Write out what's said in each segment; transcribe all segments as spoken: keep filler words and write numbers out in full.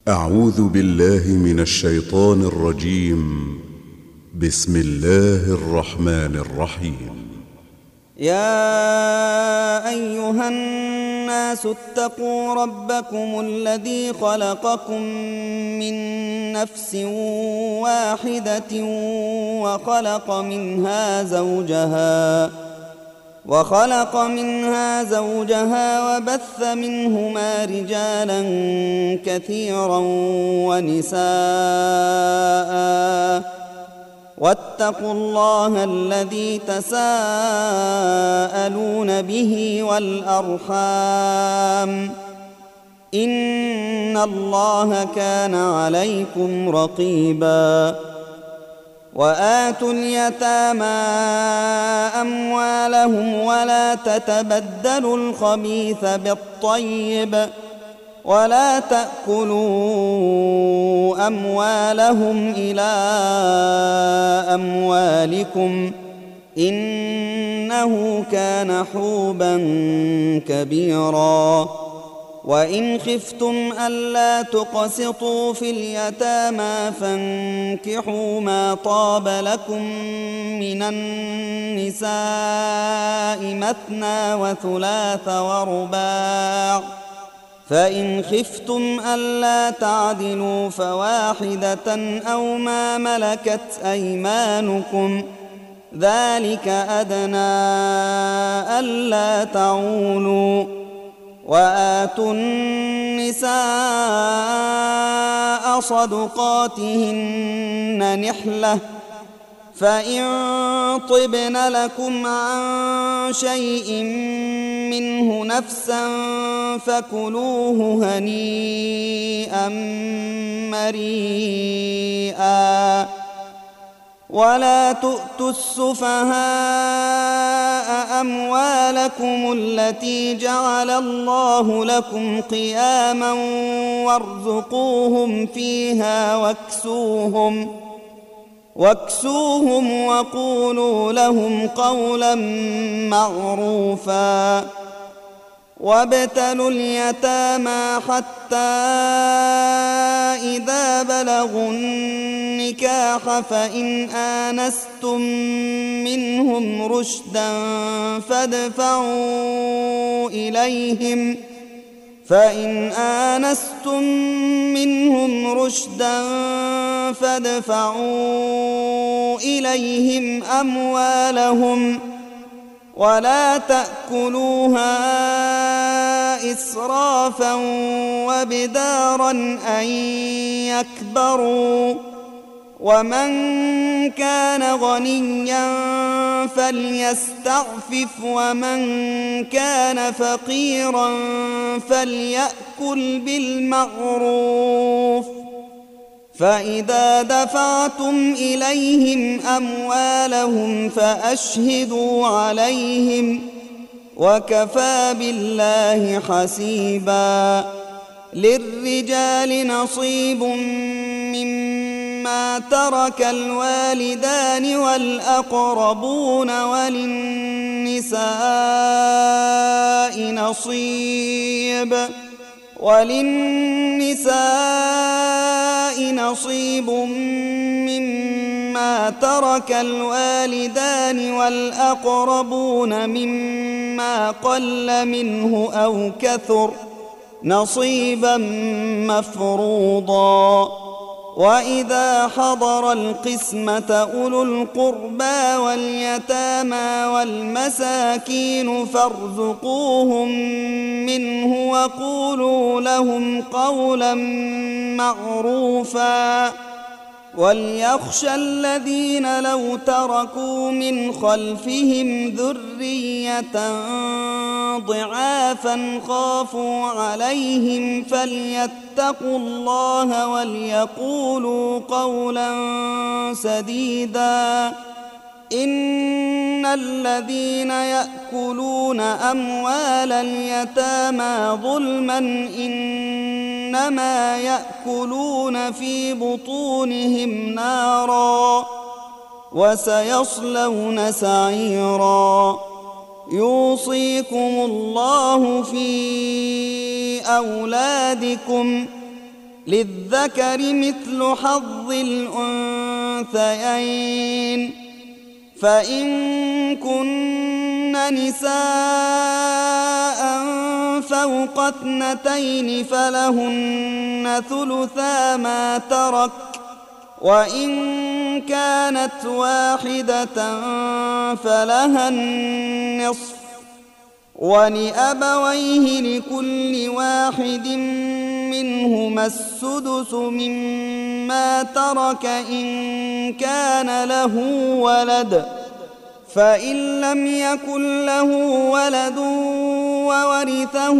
أعوذ بالله من الشيطان الرجيم. بسم الله الرحمن الرحيم. يا أيها الناس اتقوا ربكم الذي خلقكم من نفس واحدة وخلق منها زوجها وخلق منها زوجها وبث منهما رجالا كثيرا ونساء واتقوا الله الذي تساءلون به والأرحام إن الله كان عليكم رقيبا. وآتوا اليتامى أموالهم ولا تتبدلوا الخبيث بالطيب ولا تأكلوا أموالهم إلى أموالكم إنه كان حوبا كبيرا. وإن خفتم ألا تقسطوا في اليتامى فانكحوا ما طاب لكم من النساء مثنى وثلاث ورباع، فإن خفتم ألا تعدلوا فواحدة أو ما ملكت أيمانكم ذلك أدنى ألا تعولوا. وآتوا النساء صدقاتهن نحلة، فإن طبن لكم عن شيء منه نفسا فكلوه هنيئا مريئا. ولا تؤتوا السفهاء أموالكم التي جعل الله لكم قياما وارزقوهم فيها واكسوهم واكسوهم وقولوا لهم قولا معروفا. وابتلوا اليتامى حتى إذا بلغوا النكاح فإن آنستم منهم رشدا فادفعوا إليهم فإن آنستم منهم رشدا فادفعوا إليهم أموالهم ولا تأكلوها إسرافا وبدارا أن يكبروا. ومن كان غنيا فليستعفف ومن كان فقيرا فليأكل بالمعروف. فإذا دفعتم إليهم أموالهم فأشهدوا عليهم وكفى بالله حسيبا. للرجال نصيب مما ترك الوالدان والأقربون وللنساء نصيب وللنساء نصيب مما ترك الوالدان والأقربون مما قل منه أو كثر نصيبا مفروضا. وإذا حضر القسمة أولو القربى واليتامى والمساكين فارزقوهم منه وقولوا لهم قولا معروفا. وليخشى الذين لو تركوا من خلفهم ذرية ضعافا خافوا عليهم فليتقوا الله وليقولوا قولا سديدا. إن الذين يأكلون أموال اليتامى ظلما إنما يأكلون في بطونهم نارا وسيصلون سعيرا. يوصيكم الله في أولادكم للذكر مثل حظ الأنثيين فإن كن نساء فوق اثنتين فلهن ثلثا ما ترك وإن كانت واحدة فلها النصف ولأبويه لكل واحد منهما السدس مما ترك إن كان له ولد فإن لم يكن له ولد وورثه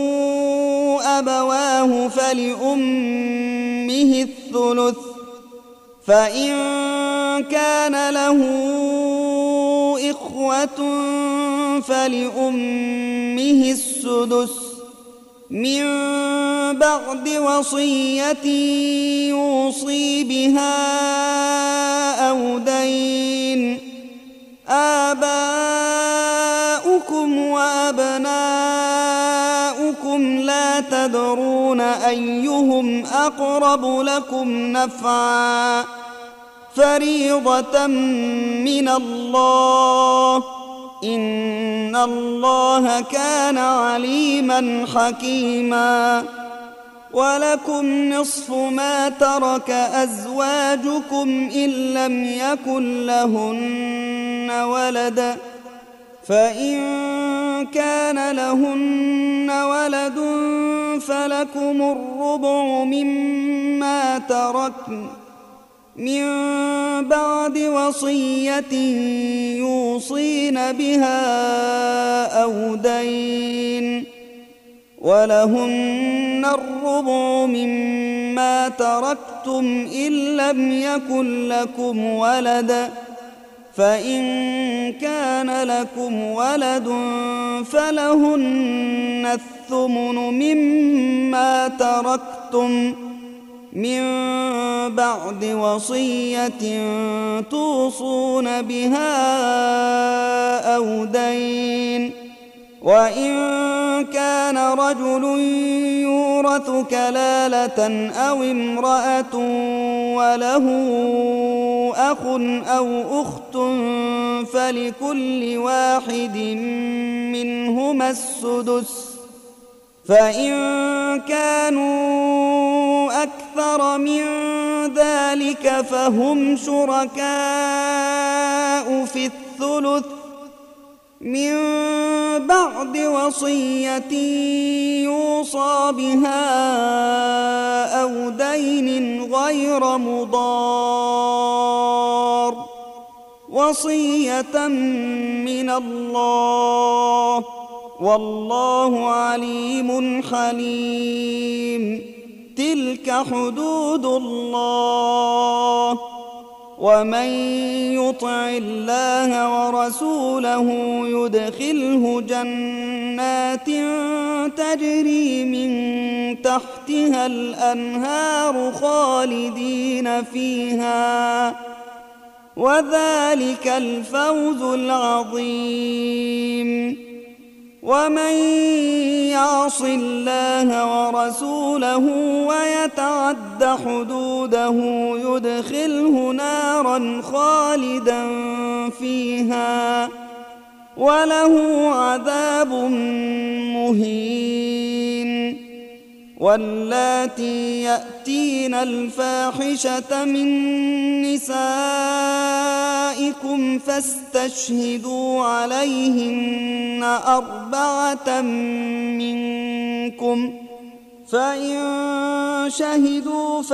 أبواه فلأمه الثلث فإن كان له إخوة فلأمه السدس من بعد وصية يوصي بها أو دين آباؤكم وأبناؤكم لا تدرون أيهم أقرب لكم نفعا فريضة من الله إن الله كان عليما حكيما ولكم نصف ما ترك أزواجكم إن لم يكن لهن ولد فإن كان لهن ولد فلكم الربع مما تركن من بعد وصية يوصين بها أو دين ولهن الربع مما تركتم إن لم يكن لكم ولد فإن كان لكم ولد فلهن الثمن مما تركتم من بعد وصية توصون بها أو دين وإن كان رجل يورث كلالة أو امرأة وله أخ أو أخت فلكل واحد منهما السدس فإن كانوا أكثر من ذلك فهم شركاء في الثلث من بعد وصية يوصى بها أو دين غير مضار وصية من الله والله عليم حليم تلك حدود الله ومن يطع الله ورسوله يدخله جنات تجري من تحتها الأنهار خالدين فيها وذلك الفوز العظيم ومن يعص الله ورسوله ويتعد حدوده يدخله نارا خالدا فيها وله عذاب مهين واللاتي يأتين الفاحشة من نسائكم فاستشهدوا عليهن أربعة منكم فإن شهدوا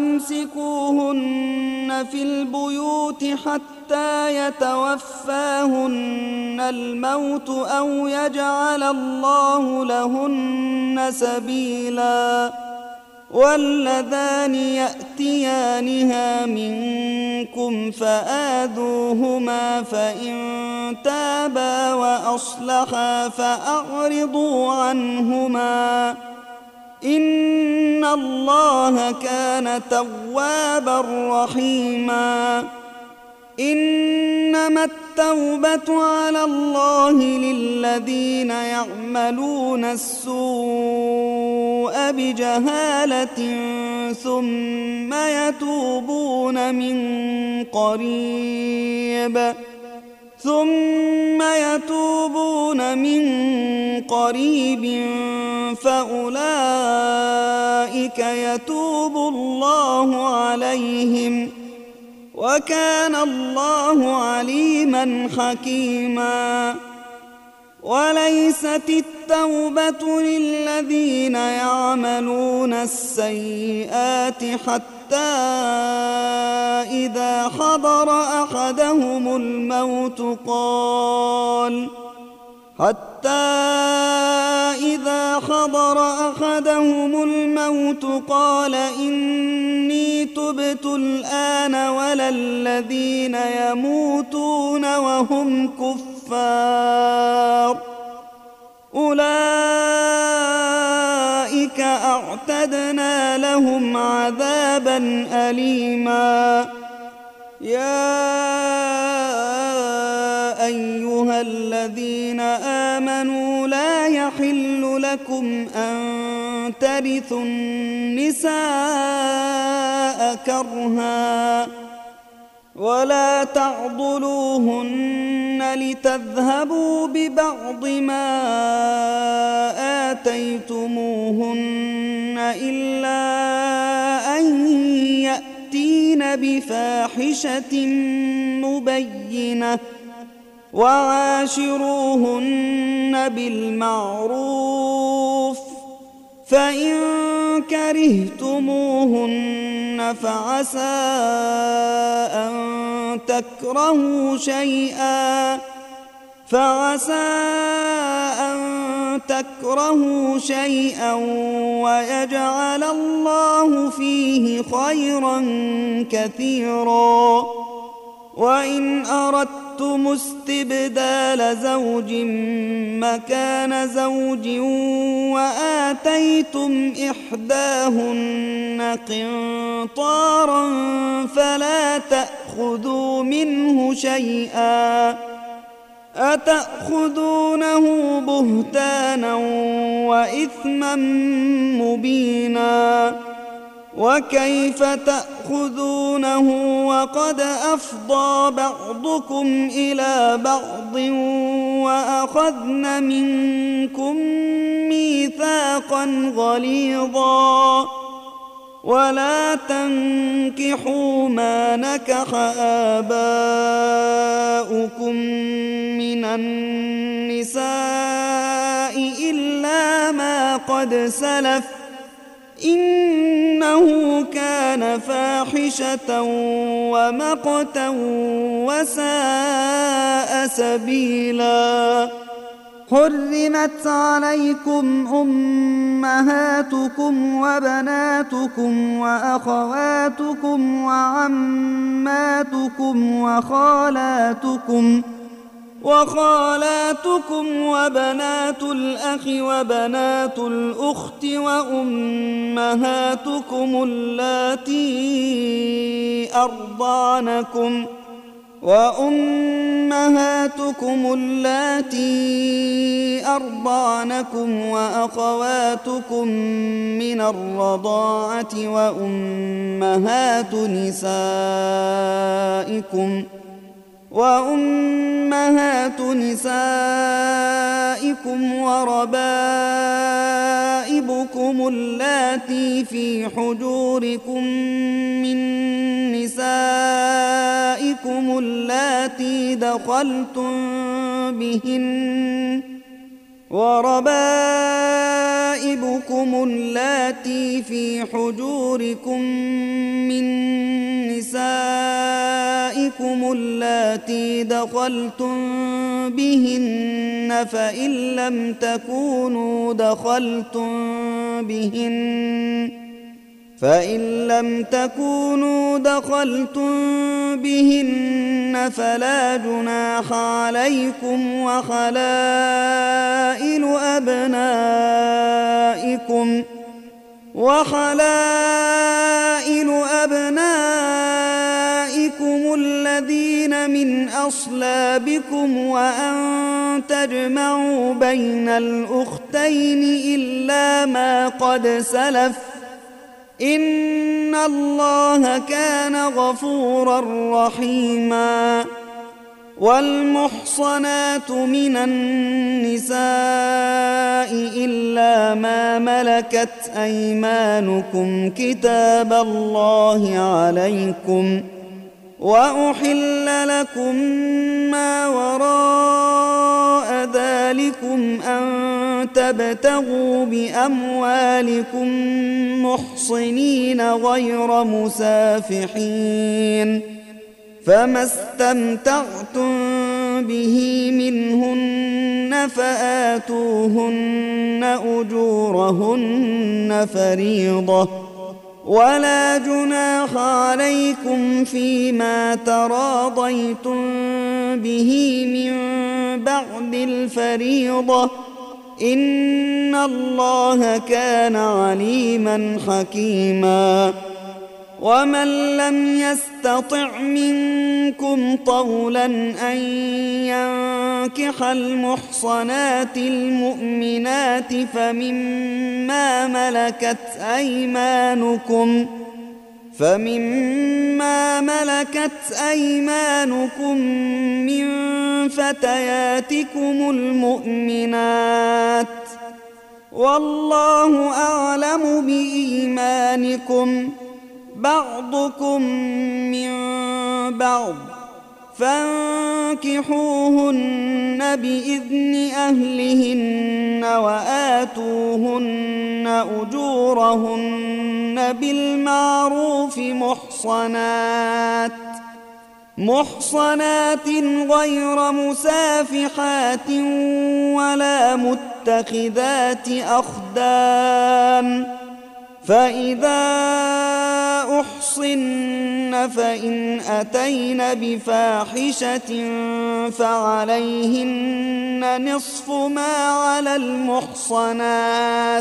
فأمسكوهن في البيوت حتى يتوفاهن الموت أو يجعل الله لهن سبيلا واللذان يأتيانها منكم فآذوهما فإن تابا وأصلحا فأعرضوا عنهما إن الله كان توابا رحيما إنما التوبة على الله للذين يعملون السوء السوء بجهالة ثم يتوبون من قريب ثم يتوبون من قريب فأولئك يتوب الله عليهم وكان الله عليما حكيما. وليست التوبة للذين يعملون السيئات حتى إذا حضر أحدهم الموت قال حتى إذا حضر أحدهم الموت قال إني تبت الآن ولا الذين يموتون وهم كفار أولئك أعتدنا لهم عذابا أليما. يا أيها الذين آمنوا لا يحل لكم أن ترثوا النساء كرها ولا تعضلوهن لتذهبوا ببعض ما آتيتموهن إلا أن يأتين بفاحشة مبينة وعاشروهن بالمعروف فإن كرهتموهن فعسى أن تكرهوا شيئا فعسى أن تكرهوا شيئا ويجعل الله فيه خيرا كثيرا. وإن أردتم استبدال زوج مكان زوج وآتيتم إحداهن قنطارا فلا تأخذوا منه شيئا أتأخذونه بهتانا وإثما مبينا. وكيف تأخذونه وقد أفضى بعضكم إلى بعض وأخذن منكم ميثاقا غليظا. ولا تنكحوا ما نكح آباؤكم من النساء إلا ما قد سلف إنه كان فاحشة ومقتا وساء سبيلا. حرمت عليكم أمهاتكم وبناتكم وأخواتكم وعماتكم وخالاتكم وخالاتكم وبنات الأخ وبنات الأخت وأمهاتكم اللاتي أرضعنكم وأمهاتكم اللاتي أرضعنكم وأخواتكم من الرضاعة وأمهات نسائكم وأمهات نسائكم وربائبكم اللاتي في حجوركم من نسائكم اللاتي دخلتم بهن وربائبكم اللاتي في حجوركم من نسائكم اللاتي دخلتم بهن فإن لم تكونوا دخلتم بهن فإن لم تكونوا دخلتم بهن فلا جناح عليكم وحلائل أبنائكم وحلائل أبنائكم الذين من أصلابكم وأن تجمعوا بين الأختين اثنتين إلا ما قد سلف إن الله كان غفورا رحيما والمحصنات من النساء إلا ما ملكت أيمانكم كتاب الله عليكم وأحل لكم ما وراء ذلكم أن تبتغوا بأموالكم محصنين غير مسافحين فما استمتعتم به منهن فآتوهن أجورهن فريضة ولا جناح عليكم فيما تراضيتم به من بعد الفريضة إن الله كان عليما حكيما ومن لم يستطع منكم طولا أن ينكح المحصنات المؤمنات فمما ملكت أيمانكم فمما ملكت أيمانكم من فتياتكم المؤمنات والله أعلم بإيمانكم بعضكم من بعض فانكحوهن بإذن أهلهن وآتوهن أجورهن بالمعروف محصنات محصنات غير مسافحات ولا متخذات أخدان فإذا أحصن فإن أتين بفاحشة فعليهن نصف ما على المحصنات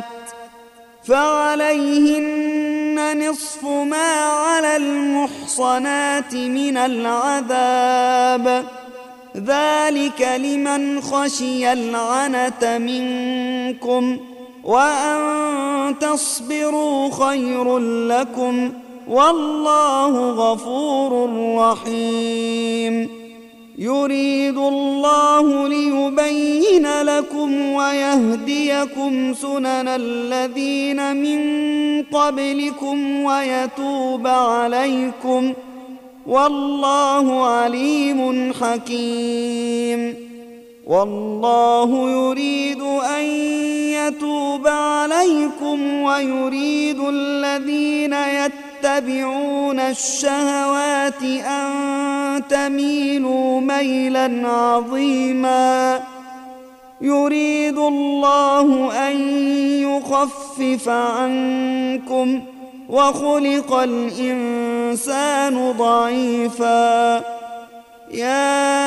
فعليهن نصف ما على المحصنات من العذاب ذلك لمن خشي العنة منكم وأن تصبروا خير لكم والله غفور رحيم يريد الله ليبين لكم ويهديكم سنن الذين من قبلكم ويتوب عليكم والله عليم حكيم والله يريد أن يتوب عليكم ويريد الذين يتبعون الشهوات أن تميلوا ميلا عظيما يريد الله أن يخفف عنكم وخلق الإنسان ضعيفا يا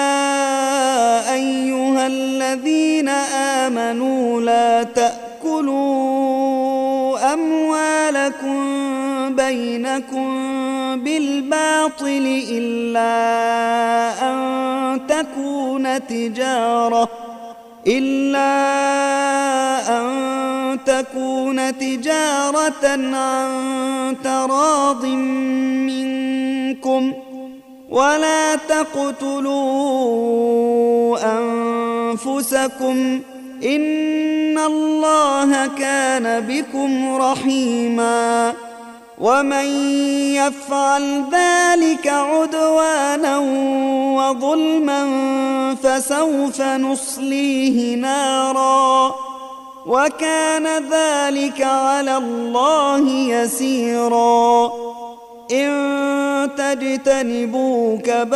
أيها الذين آمنوا لا تأكلوا أموالكم بينكم بالباطل إلا أن تكون تجارة إلا أن تكون تجارة عن تراض منكم ولا تقتلوا أنفسكم إن الله كان بكم رحيما ومن يفعل ذلك عدوانا وظلما فسوف نصليه نارا وكان ذلك على الله يسيرا إن تجتنبوا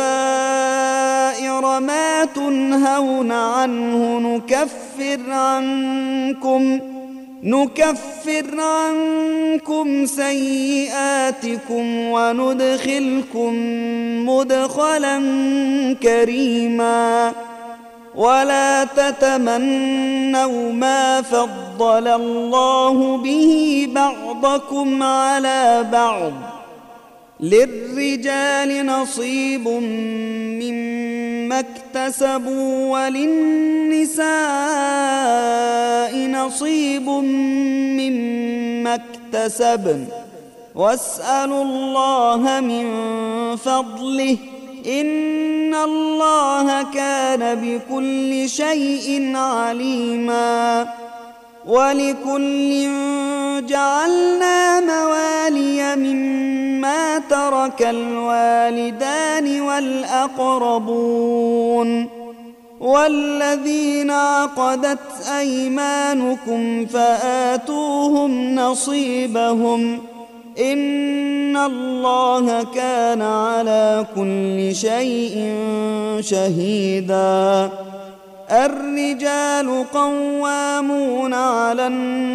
كبائر ما تنهون عنه نكفر عنكم نكفر عنكم سيئاتكم وندخلكم مدخلا كريما ولا تتمنوا ما فضل الله به بعضكم على بعض للرجال نصيب مما اكتسبوا وللنساء نصيب مما اكتسبن واسألوا الله من فضله إن الله كان بكل شيء عليما ولكل جعلنا موالي مما ترك الوالدان والأقربون والذين عقدت أيمانكم فآتوهم نصيبهم إن الله كان على كل شيء شهيدا الرجال قوامون على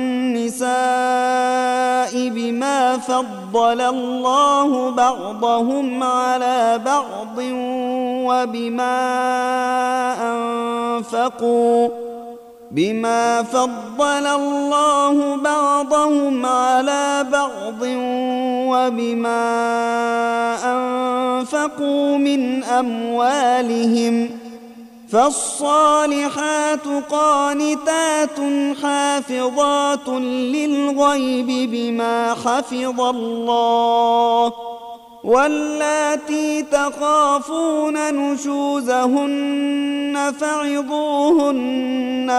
النساء بما فضل الله بعضهم على بعض وبما أنفقوا بما فضل الله بعضهم على بعض وبما أنفقوا من أموالهم فالصالحات قانتات حافظات للغيب بما حفظ الله واللاتي تخافون نشوزهن فعظوهن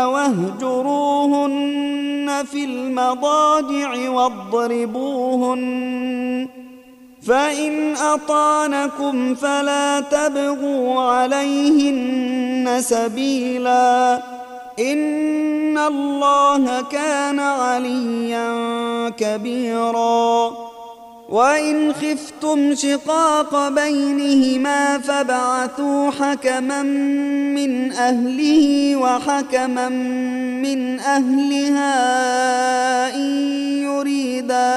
واهجروهن في المضاجع واضربوهن فإن أطعنكم فلا تبغوا عليهن سبيلا إن الله كان عليا كبيرا وإن خفتم شقاق بينهما فابعثوا حكما من أهله وحكما من أهلها إن يريدا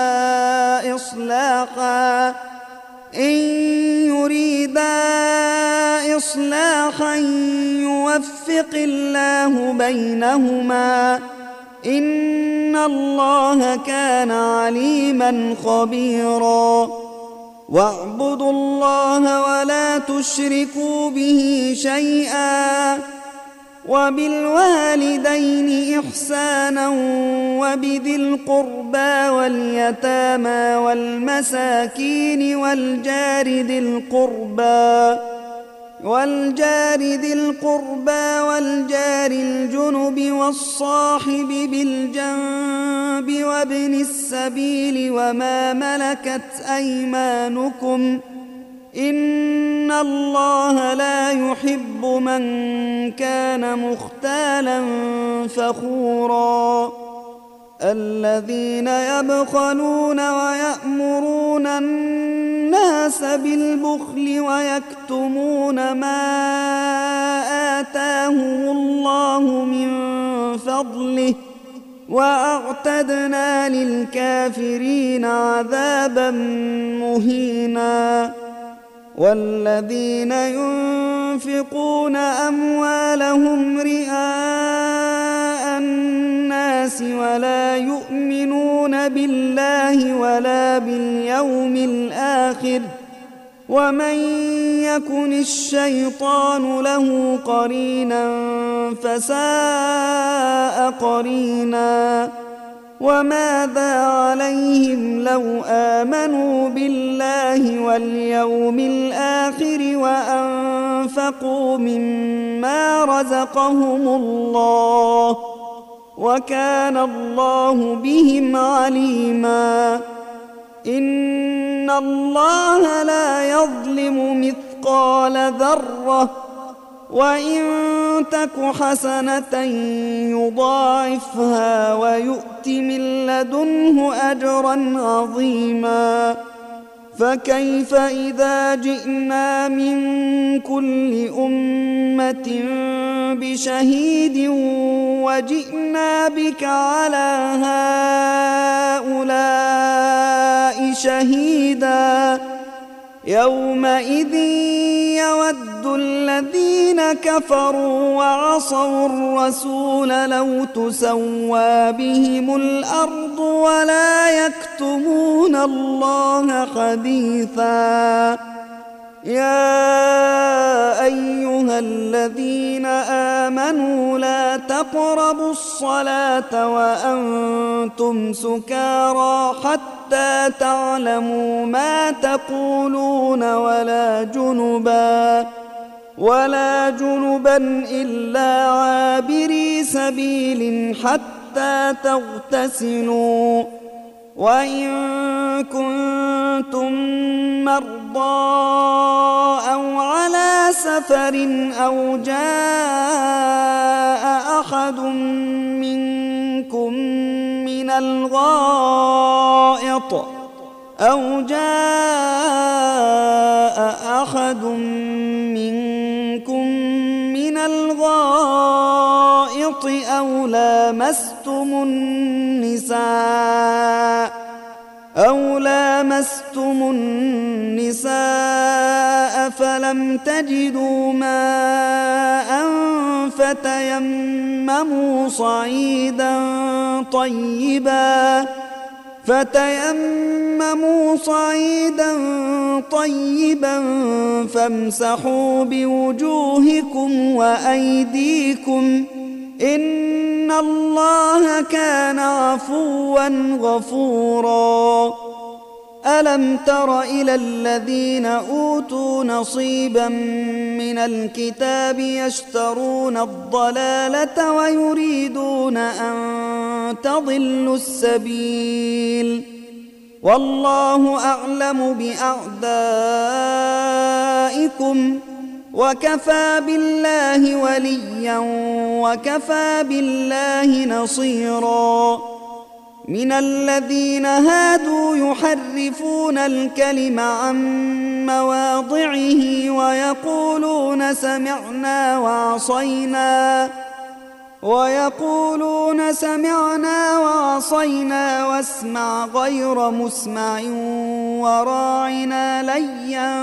إصلاحا إن يريدا إصلاحا يوفق الله بينهما إن الله كان عليما خبيرا واعبدوا الله ولا تشركوا به شيئا وبالوالدين إحسانا وبذي القربى واليتامى والمساكين والجار ذي القربى والجار ذي القربى والجار الجنب والصاحب بالجنب وابن السبيل وما ملكت أيمانكم إن الله لا يحب من كان مختالا فخورا الذين يبخلون ويأمرون الناس بالبخل ويكتمون ما آتاهم الله من فضله وأعتدنا للكافرين عذابا مهينا والذين ينفقون أموالهم رئاء الناس ولا يؤمنون بالله ولا باليوم الآخر ومن يكن الشيطان له قرينا فساء قرينا وماذا عليهم لو آمنوا بالله واليوم الآخر وأنفقوا مما رزقهم الله وكان الله بهم عليما إن الله لا يظلم مثقال ذرة وإن تك حسنة يضاعفها ويؤت من لدنه أجرا عظيما فكيف إذا جئنا من كل أمة بشهيد وجئنا بك على هؤلاء شهيدا يومئذ يود الذين كفروا وعصوا الرسول لو تسوى بهم الأرض ولا يكتمون الله حديثا. يا أيها الذين آمنوا لا تقربوا الصلاة وأنتم سكارى حتى تعلموا ما تقولون ولا جنبا ولا جنبا إلا عابري سبيل حتى تغتسلوا، وإن كنتم مرضى أو على سفر أو جاء أحد منكم من الغائط أو جاء أحد منكم من الغائط أو لامستم النساء أو لامستم النساء فلم تجدوا ماء فتيمموا صعيدا طيبا فتيمموا صعيدا طيبا فامسحوا بوجوهكم وأيديكم إن الله كان عفوا غفورا. ألم تر إلى الذين أوتوا نصيبا من الكتاب يشترون الضلالة ويريدون أن تضلوا السبيل، والله أعلم بأعدائكم وكفى بالله وليا وكفى بالله نصيرا. من الذين هادوا يحرفون الكلم عن مواضعه ويقولون سمعنا وعصينا ويقولون سمعنا وعصينا واسمع غير مسمع وراعنا ليا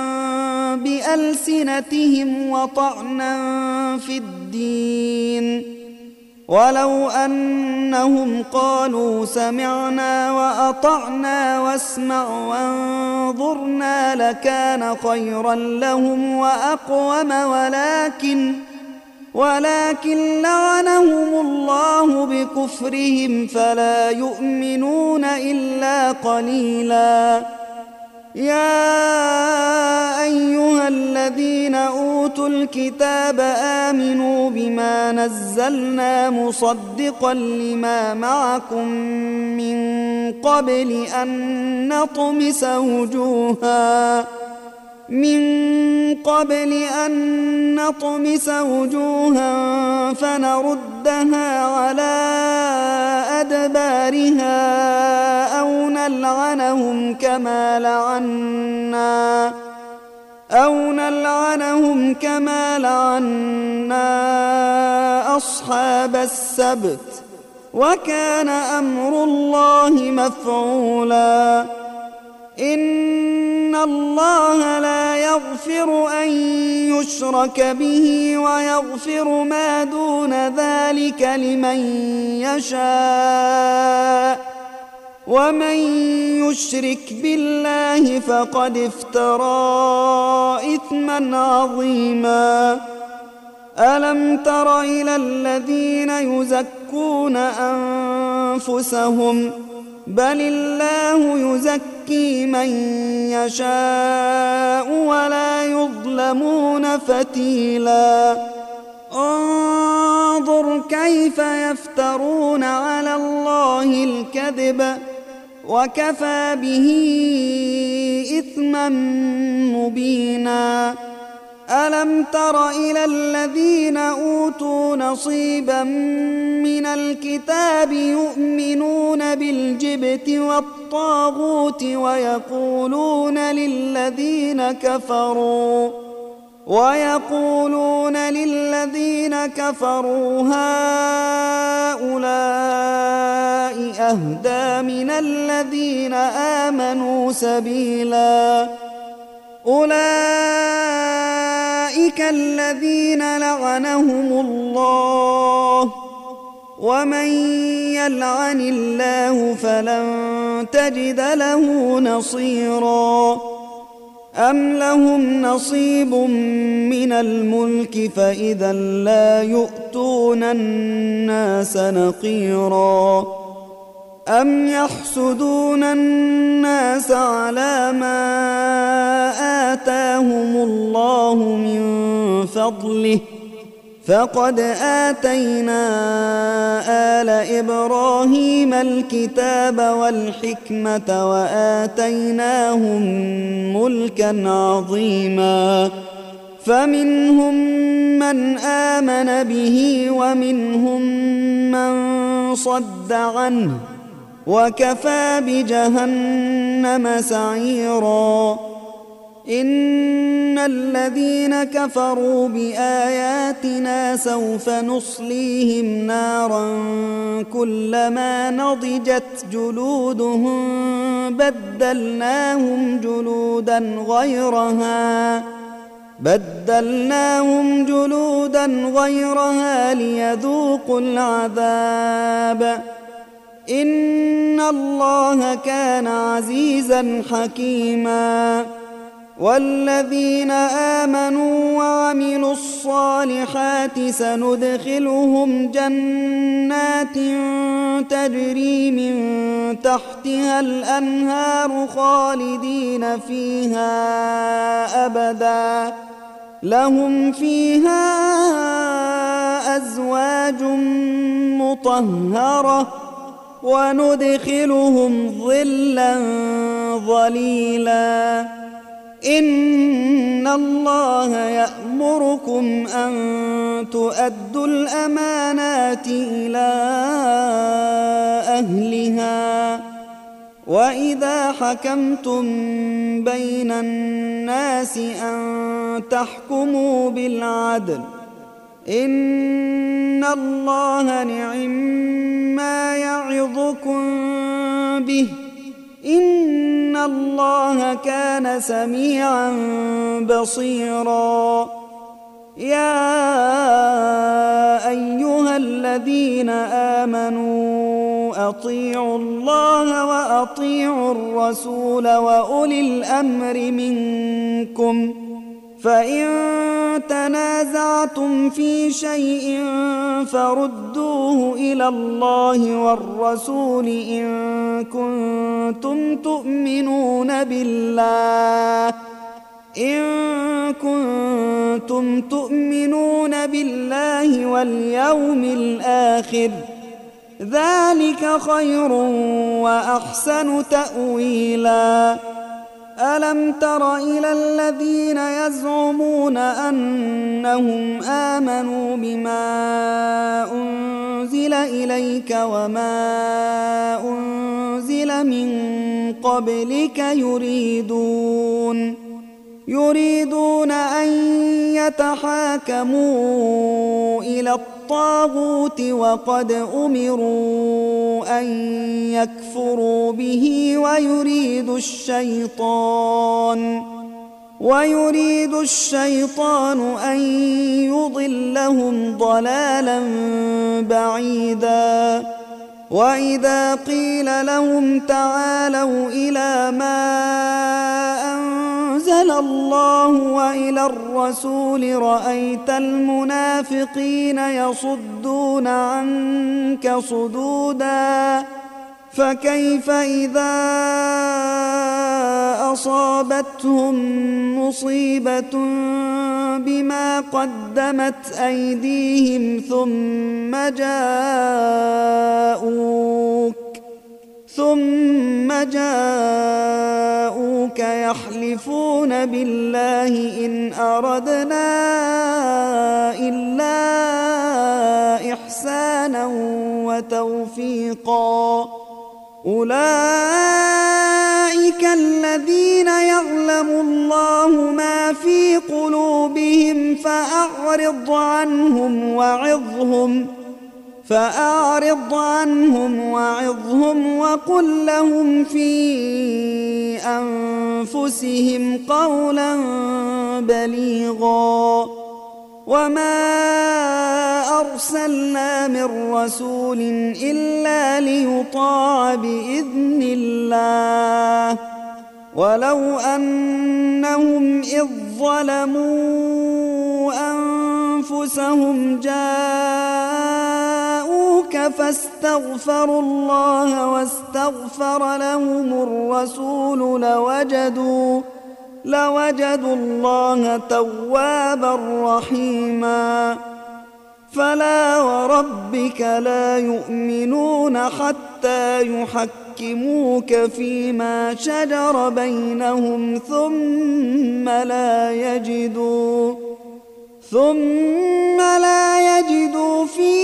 بألسنتهم وطعنا في الدين، ولو أنهم قالوا سمعنا وأطعنا واسمع وانظرنا لكان خيرا لهم وأقوم، ولكن ولكن لعنهم الله بكفرهم فلا يؤمنون إلا قليلا. يا أيها الذين أوتوا الكتاب آمنوا بما نزلنا مصدقا لما معكم من قبل أن نطمس وجوها من قبل أن نطمس وجوها فنردها على أدبارها أو نلعنهم كما لعنا أو نلعنهم كما لعنا أصحاب السبت، وكان أمر الله مفعولا. إن الله لا يغفر أن يشرك به ويغفر ما دون ذلك لمن يشاء، ومن يشرك بالله فقد افترى إثما عظيما. ألم تر إلى الذين يزكون أنفسهم بل الله يزكي من يشاء ولا يظلمون فتيلا. انظر كيف يفترون على الله الكذب وكفى به إثما مبينا. ألم تر إلى الذين أوتوا نصيبا من الكتاب يؤمنون بالجبت والطاغوت ويقولون للذين كفروا ويقولون للذين كفروا هؤلاء أهدى من الذين آمنوا سبيلا. أولئك الذين لعنهم الله، ومن يلعن الله فلن تجد له نصيرا. أم لهم نصيب من الملك فإذا لا يؤتون الناس نقيرا. أم يحسدون الناس على ما آتاهم الله من فضله، فقد آتينا آل إبراهيم الكتاب والحكمة وآتيناهم ملكا عظيما، فمنهم من آمن به ومنهم من صد عنه، وكفى بجهنم سعيرا. إن الذين كفروا بآياتنا سوف نصليهم نارا كلما نضجت جلودهم بدلناهم جلودا غيرها بدلناهم جلودا غيرها ليذوقوا العذاب. إن الله كان عزيزا حكيما. والذين آمنوا وعملوا الصالحات سندخلهم جنات تجري من تحتها الأنهار خالدين فيها أبدا، لهم فيها أزواج مطهرة، وندخلهم ظلا ظليلا. إن الله يأمركم أن تؤدوا الأمانات إلى أهلها، وإذا حكمتم بين الناس أن تحكموا بالعدل. إن الله نعما يعظكم به، إن الله كان سميعا بصيرا. يا أيها الذين آمنوا أطيعوا الله وأطيعوا الرسول وأولي الأمر منكم، فإن تنازعتم في شيء فردوه إلى الله والرسول إن كنتم تؤمنون بالله إن كنتم تؤمنون بالله واليوم الآخر، ذلك خير وأحسن تأويلا. ألم تر إلى الذين يزعمون أنهم آمنوا بما أنزل إليك وما أنزل من قبلك يريدون يريدون أن يتحاكموا إلى الطاغوت وقد أمروا أن يكفروا به ويريد الشيطان ويريد الشيطان أن يضلهم ضلالا بعيدا. وإذا قيل لهم تعالوا إلى ما أنزل الله وإلى الرسول رأيت المنافقين يصدون عنك صدودا، فكيف إذا أصابتهم مصيبة بما قدمت أيديهم ثم جاءوك ثم جاءوك يحلفون بالله إن أردنا إلا إحسانا وتوفيقا. أولئك الذين يعلم الله ما في قلوبهم فأعرض عنهم وعظهم فأعرض عنهم وعظهم وقل لهم في أنفسهم قولا بليغا وما أرسلنا من رسول إلا ليطاع بإذن الله ولو أنهم إذ ظلموا أنفسهم جاءوك فاستغفروا الله واستغفر لهم الرسول لوجدوا لوجدوا الله توابا رحيما فلا وربك لا يؤمنون حتى يحكموك فيما شجر بينهم ثم لا يجدوا ثم لا يجدوا في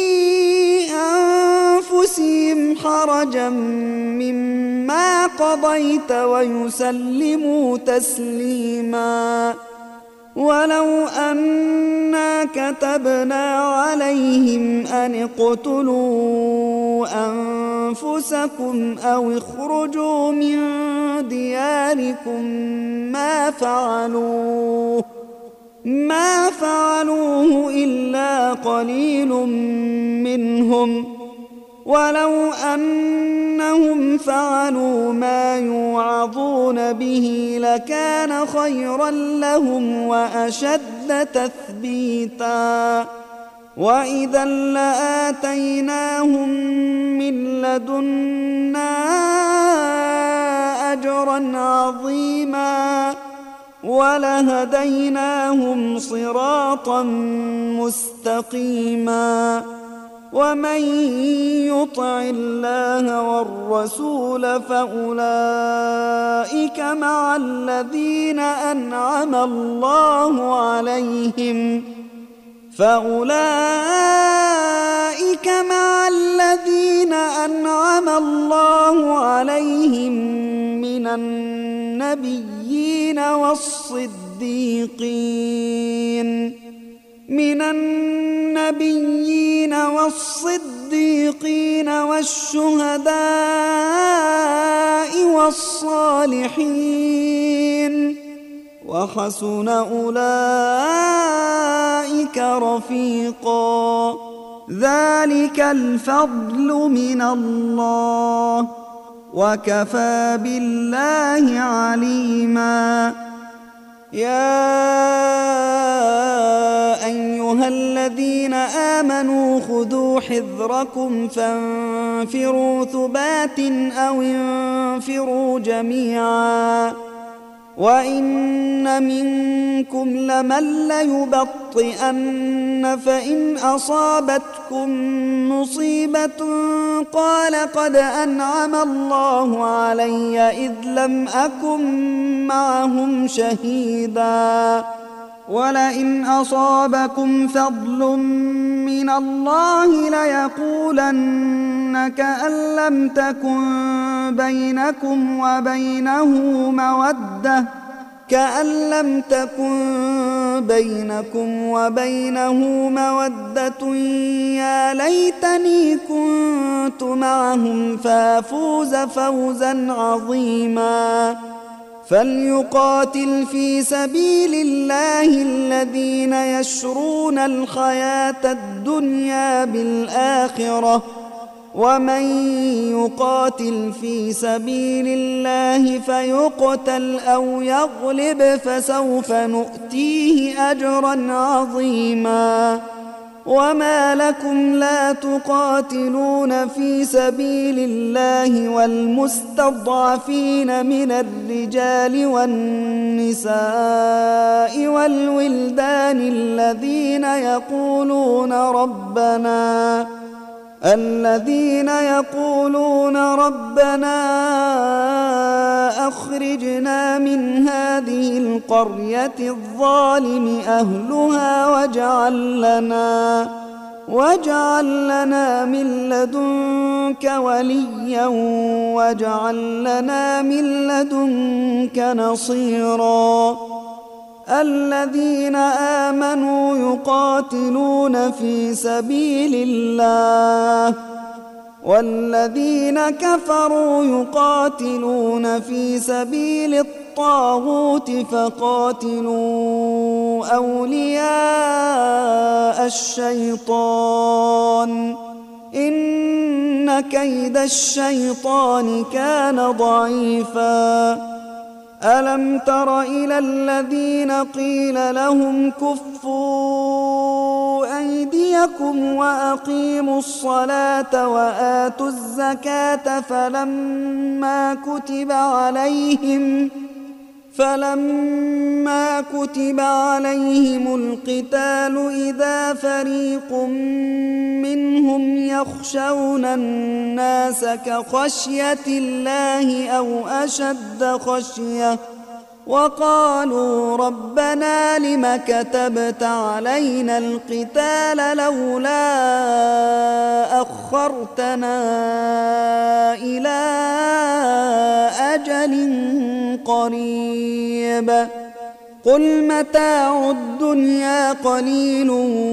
أنفسهم حرجا مما قضيت ويسلموا تسليما ولو أنا كتبنا عليهم أن اقتلوا أنفسكم أو اخرجوا من دياركم ما فعلوه ما فعلوه إلا قليل منهم ولو أنهم فعلوا ما يوعظون به لكان خيرا لهم وأشد تثبيتا وإذا لآتيناهم من لدنا أجرا عظيما ولهديناهم صراطا مستقيما ومن يطع الله والرسول فأولئك مع الذين أنعم الله عليهم فأولئك مع الذين أنعم الله عليهم من النبيين والصديقين من النبيين والصديقين والشهداء والصالحين وحسن أولئك رفيقا ذلك الفضل من الله وكفى بالله عليما يا أيها الذين آمنوا خذوا حذركم فانفروا ثبات أو انفروا جميعا وإن منكم لمن ليبطئن فإن أصابتكم مصيبة قال قد أنعم الله علي إذ لم أكن معهم شهيدا ولئن أصابكم فضل من الله ليقولن كأن لم تكن بينكم وبينه مودة كأن لم تكن بينكم وبينه مودة يا ليتني كنت معهم فافوز فوزا عظيما فليقاتل في سبيل الله الذين يشرون الحياة الدنيا بالآخرة ومن يقاتل في سبيل الله فيقتل أو يغلب فسوف نؤتيه أجرا عظيما وما لكم لا تقاتلون في سبيل الله والمستضعفين من الرجال والنساء والولدان الذين يقولون ربنا الذين يقولون ربنا أخرجنا من هذه القرية الظالم أهلها واجعل لنا واجعل لنا من لدنك وليا واجعل لنا من لدنك نصيرا الذين آمنوا يقاتلون في سبيل الله والذين كفروا يقاتلون في سبيل الطاغوت فقاتلوا أولياء الشيطان إن كيد الشيطان كان ضعيفا ألم تر إلى الذين قيل لهم كفوا أيديكم وأقيموا الصلاة وآتوا الزكاة فلما كتب عليهم فلما كتب عليهم القتال إذا فريق منهم يخشون الناس كخشية الله أو أشد خشية وقالوا ربنا لم كتبت علينا القتال لولا أخرتنا إلى أجل قريب قل متاع الدنيا قليل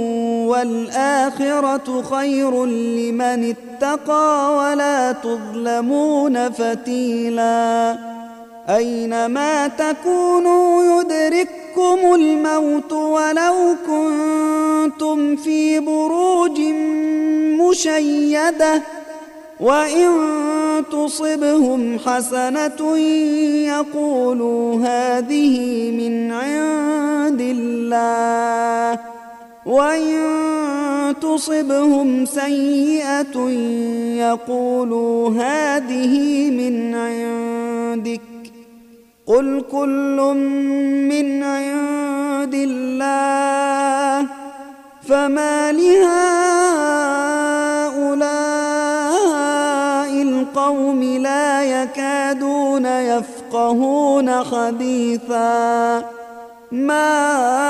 والآخرة خير لمن اتقى ولا تظلمون فتيلا أينما تكونوا يدرككم الموت ولو كنتم في بروج مشيدة وإن تصبهم حسنة يقولوا هذه من عند الله وإن تصبهم سيئة يقولوا هذه من عندك قل كل من عند الله فما لهؤلاء القوم لا يكادون يفقهون حديثا ما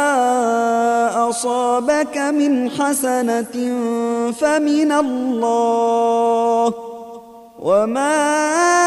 أصابك من حسنة فمن الله وما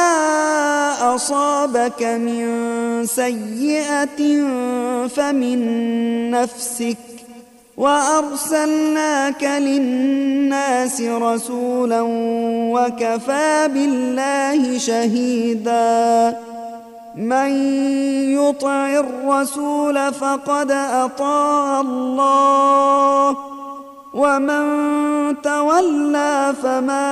أصابك من سيئة فمن نفسك وأرسلناك للناس رسولا وكفى بالله شهيدا من يطع الرسول فقد أطاع الله ومن تولى فما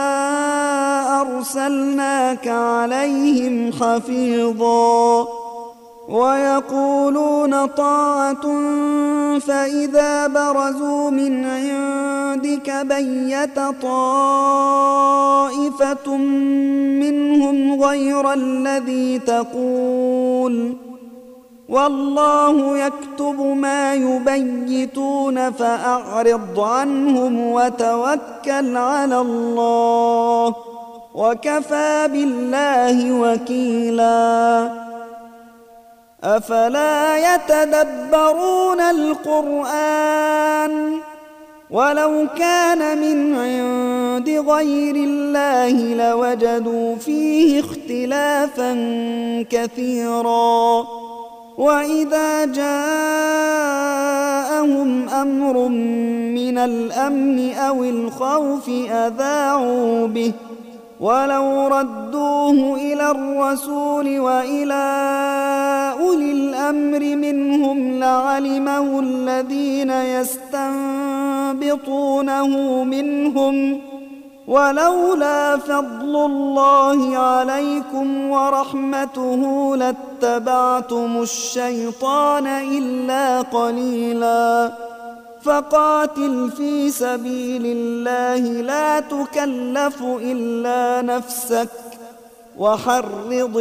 أرسلناك عليهم حفيظا ويقولون طاعة فإذا برزوا من عندك بيت طائفة منهم غير الذي تقول والله يكتب ما يبيتون فأعرض عنهم وتوكل على الله وكفى بالله وكيلا أفلا يتدبرون القرآن ولو كان من عند غير الله لوجدوا فيه اختلافا كثيرا وإذا جاءهم أمر من الأمن أو الخوف أذاعوا به ولو ردوه إلى الرسول وإلى أولي الأمر منهم لعلمه الذين يستنبطونه منهم ولولا فضل الله عليكم ورحمته لاتبعتم الشيطان إلا قليلا فقاتل في سبيل الله لا تكلف إلا نفسك وحرض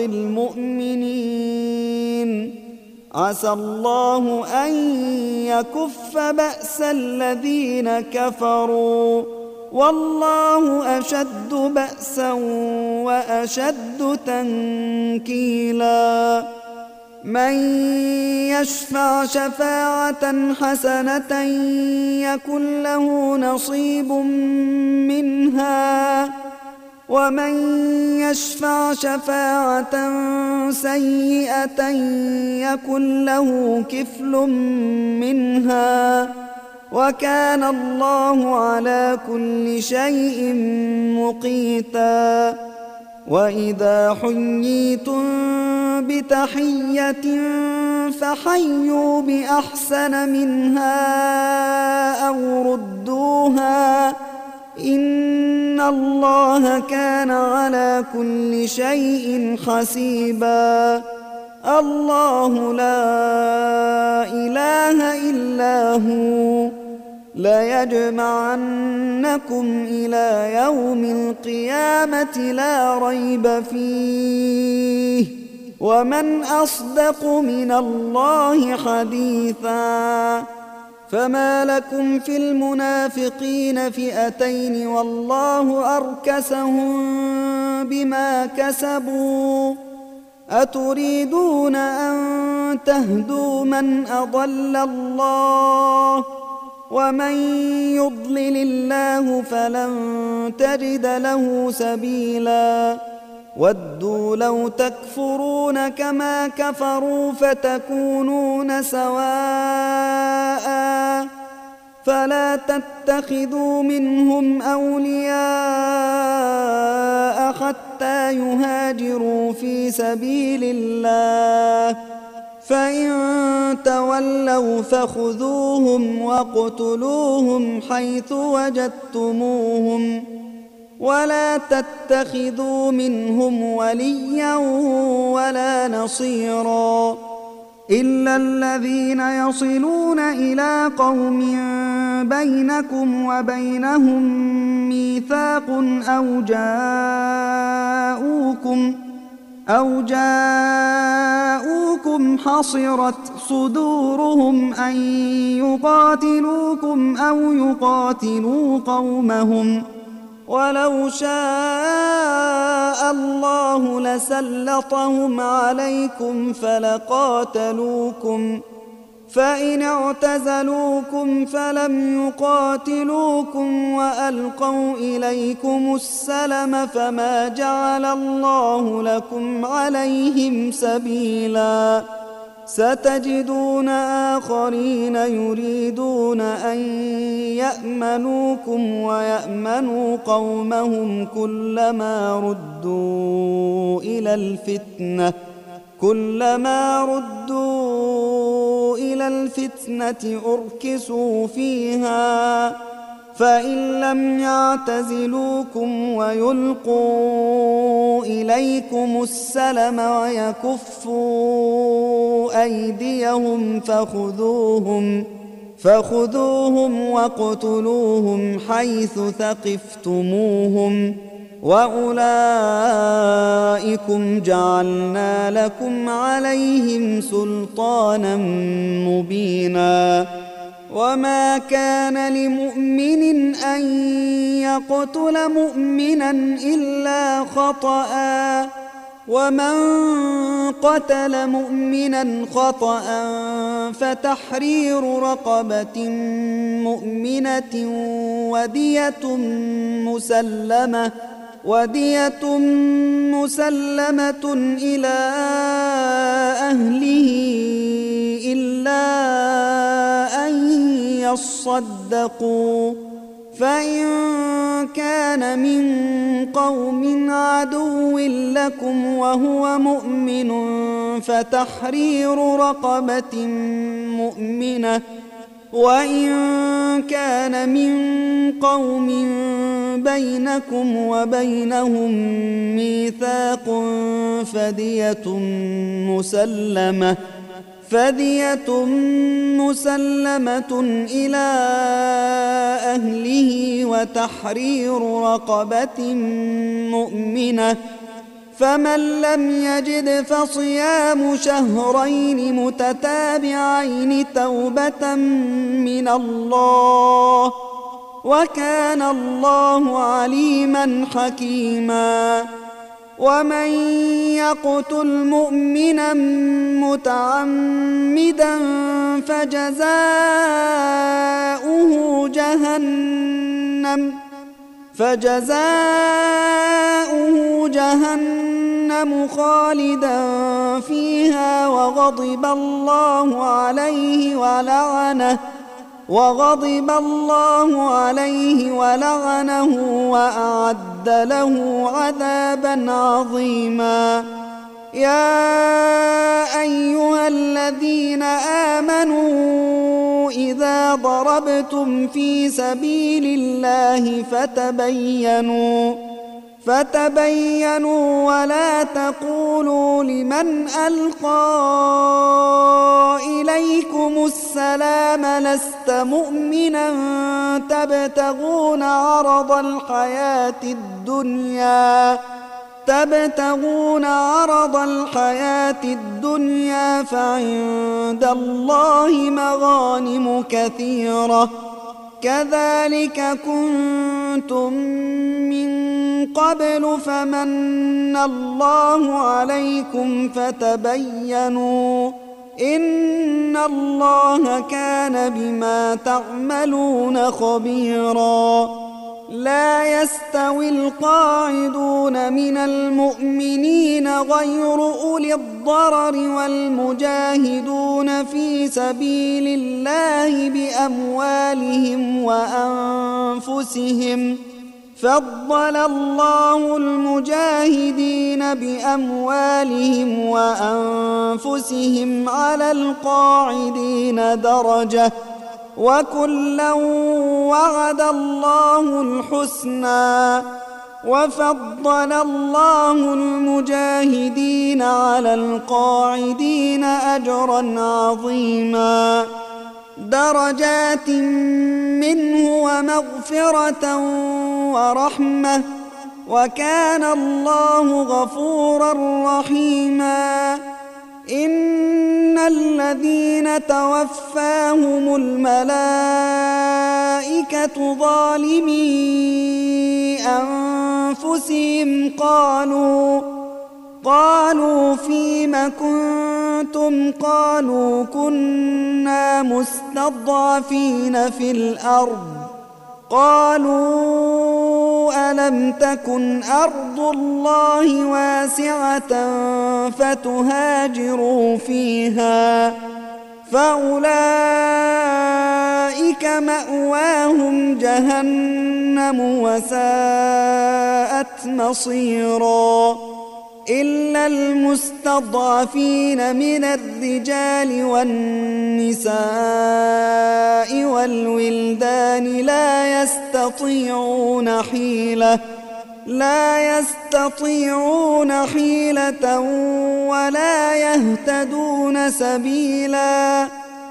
المؤمنين عسى الله أن يكف بأس الذين كفروا والله أشد بأسا وأشد تنكيلا من يشفع شفاعة حسنة يكن له نصيب منها ومن يشفع شفاعة سيئة يكن له كفل منها وكان الله على كل شيء مقيتا. وإذا حييتم بتحية فحيوا بأحسن منها أو ردوها إن الله كان على كل شيء حسيبا. الله لا إله إلا هو ليجمعنكم إلى يوم القيامة لا ريب فيه ومن أصدق من الله حديثا. فما لكم في المنافقين فئتين والله أركسهم بما كسبوا أتريدون أن تهدوا من أضل الله ومن يضلل الله فلن تجد له سبيلا. ودوا لو تكفرون كما كفروا فتكونون سواء فلا تتخذوا منهم أولياء حتى يهاجروا في سبيل الله فإن تولوا فخذوهم واقتلوهم حيث وجدتموهم ولا تتخذوا منهم وليا ولا نصيرا إلا الذين يصلون إلى قوم بينكم وبينهم ميثاق أو جاءوكم أو جاءوكم حصرت صدورهم أن يقاتلوكم أو يقاتلوا قومهم ولو شاء الله لسلطهم عليكم فلقاتلوكم فإن اعتزلوكم فلم يقاتلوكم وألقوا إليكم السلم فما جعل الله لكم عليهم سبيلا. ستجدون آخرين يريدون أن يأمنوكم ويأمنوا قومهم كلما ردوا إلى الفتنة كلما ردوا إلى الفتنة أركسوا فيها فإن لم يعتزلوكم ويلقوا إليكم السلم ويكفوا أيديهم فخذوهم فخذوهم واقتلوهم حيث ثقفتموهم وأولئكم جعلنا لكم عليهم سلطانا مبينا. وما كان لمؤمن أن يقتل مؤمنا إلا خطأ ومن قتل مؤمنا خطأ فتحرير رقبة مؤمنة ودية مسلمة ودية مسلمة إلى أهله إلا أن يصدقوا فإن كان من قوم عدو لكم وهو مؤمن فتحرير رقبة مؤمنة وإن كان من قوم بينكم وبينهم ميثاق فدية مسلمة فدية مسلمة إلى أهله وتحرير رقبة مؤمنة فمن لم يجد فصيام شهرين متتابعين توبة من الله وكان الله عليما حكيما. ومن يقتل مؤمنا متعمدا فجزاؤه جهنم فجزاؤه جهنم خالدا فيها وغضب الله عليه ولعنه وغضب الله عليه ولعنه وأعد له عذابا عظيما. يا أيها الذين آمنوا إذا ضربتم في سبيل الله فتبينوا فتبينوا ولا تقولوا لمن ألقى إليكم السلام لست مؤمنا تبتغون عرض الحياة الدنيا تبتغون عرض الحياة الدنيا فعند الله مغانم كثيرة كذلك كنتم من قبل فمن الله عليكم فتبينوا إن الله كان بما تعملون خبيرا. لا يستوي القاعدون من المؤمنين غير أولي الضرر والمجاهدون في سبيل الله بأموالهم وأنفسهم فضل الله المجاهدين بأموالهم وأنفسهم على القاعدين درجة وكلا وعد الله الحسنى وفضل الله المجاهدين على القاعدين أجرا عظيما درجات منه ومغفرة ورحمة وكان الله غفورا رحيما. إن الذين توفاهم الملائكة ظالمي أنفسهم قالوا قالوا فيم كنتم قالوا كنا مستضعفين في الأرض قالوا ألم تكن أرض الله واسعة فتهاجروا فيها فأولئك مأواهم جهنم وساءت مصيرا. إلا المستضعفين من الرجال والنساء والولدان لا يستطيعون حيلة لا يستطيعون حيلة ولا يهتدون سبيلا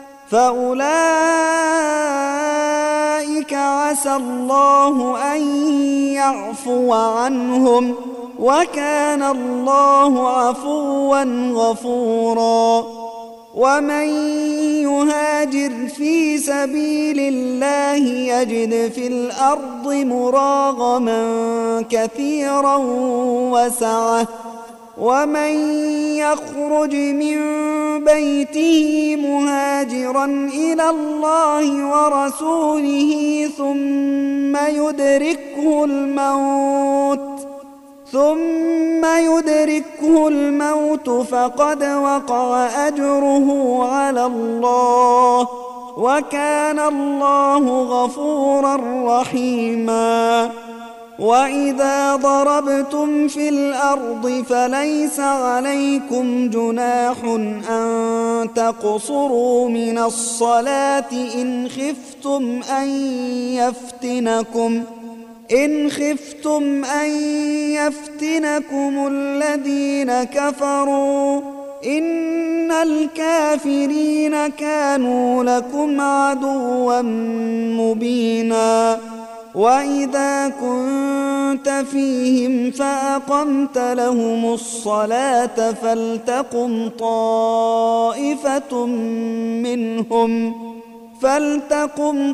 فأولئك عسى الله أن يعفو عنهم وكان الله عفوا غفورا. ومن يهاجر في سبيل الله يجد في الأرض مراغما كثيرا وسعة ومن يخرج من بيته مهاجرا إلى الله ورسوله ثم يدركه الموت ثم يدركه الموت فقد وقع أجره على الله وكان الله غفورا رحيما. وإذا ضربتم في الأرض فليس عليكم جناح أن تقصروا من الصلاة إن خفتم أن يفتنكم إن خفتم أن يفتنكم الذين كفروا إن الكافرين كانوا لكم عدوا مبينا. وإذا كنت فيهم فأقمت لهم الصلاة فلتقم طائفة منهم فلتقم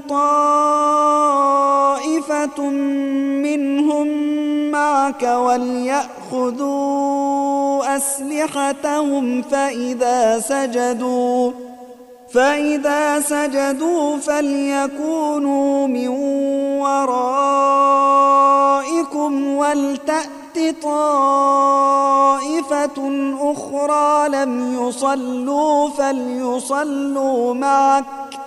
طائفة منهم معك وليأخذوا أسلحتهم فإذا سجدوا فإذا سجدوا فليكونوا من ورائكم ولتأت طائفة أخرى لم يصلوا فليصلوا معك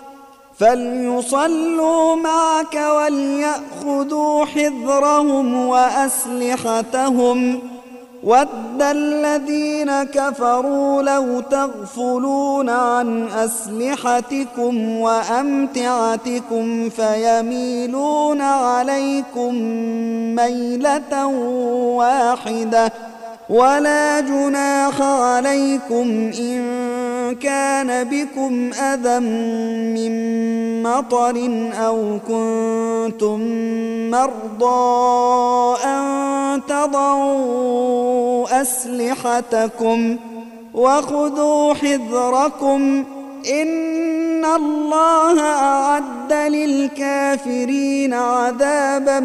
فليصلوا معك وليأخذوا حذرهم وأسلحتهم ود الذين كفروا لو تغفلون عن أسلحتكم وأمتعتكم فيميلون عليكم ميلة واحدة ولا جناح عليكم إن كان بكم أذى من مطر أو كنتم مرضى أن تضعوا أسلحتكم وخذوا حذركم إن الله أعد للكافرين عذابا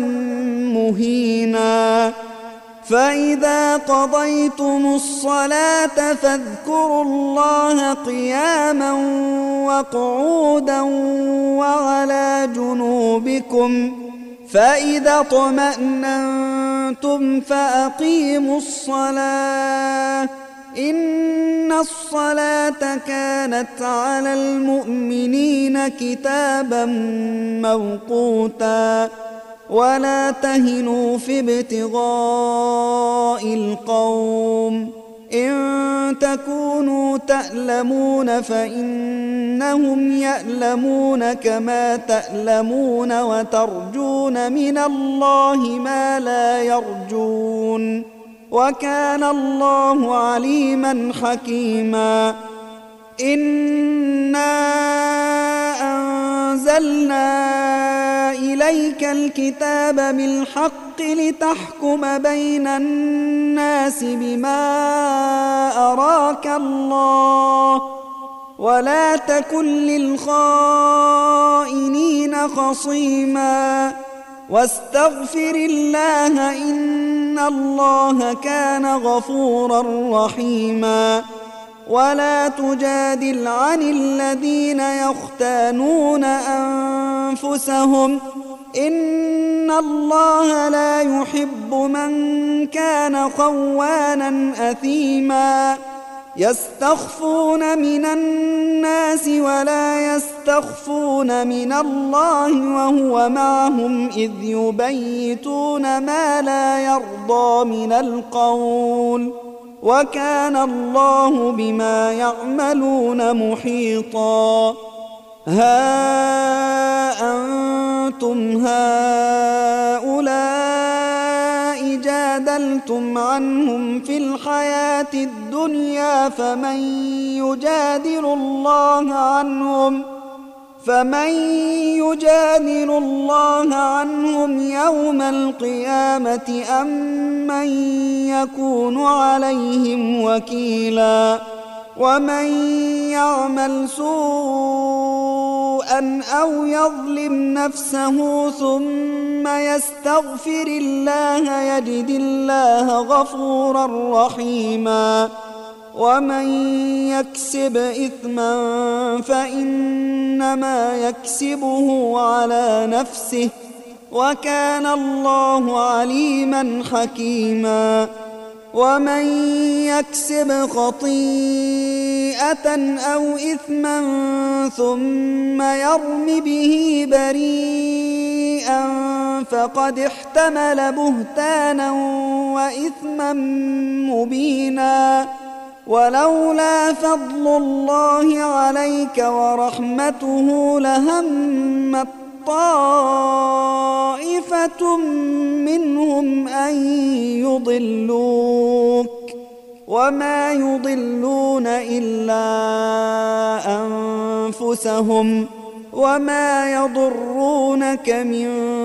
مهينا فإذا قضيتم الصلاة فاذكروا الله قياما وقعودا وعلى جنوبكم فإذا اطمأننتم فأقيموا الصلاة إن الصلاة كانت على المؤمنين كتابا موقوتا ولا تهنوا في ابتغاء القوم إن تكونوا تألمون فإنهم يألمون كما تألمون وترجون من الله ما لا يرجون وكان الله عليما حكيما إنا أنزلنا إليك الكتاب بالحق لتحكم بين الناس بما أراك الله ولا تكن للخائنين خصيما واستغفر الله إن الله كان غفورا رحيما ولا تجادل عن الذين يختانون أنفسهم إن الله لا يحب من كان خوانا أثيما يستخفون من الناس ولا يستخفون من الله وهو معهم إذ يبيتون ما لا يرضى من القول وكان الله بما يعملون محيطا ها أنتم هؤلاء جادلتم عنهم في الحياة الدنيا فمن يجادل الله عنهم فمن يجادل الله عنهم يوم القيامة أم من يكون عليهم وكيلا ومن يعمل سوءا أو يظلم نفسه ثم يستغفر الله يجد الله غفورا رحيما ومن يكسب إثما فإنما يكسبه على نفسه وكان الله عليما حكيما ومن يكسب خطيئة أو إثما ثم يرم به بريئا فقد احتمل بهتانا وإثما مبينا ولولا فضل الله عليك ورحمته لهمت طائفة منهم أن يضلوك وما يضلون إلا أنفسهم وما يضرونك من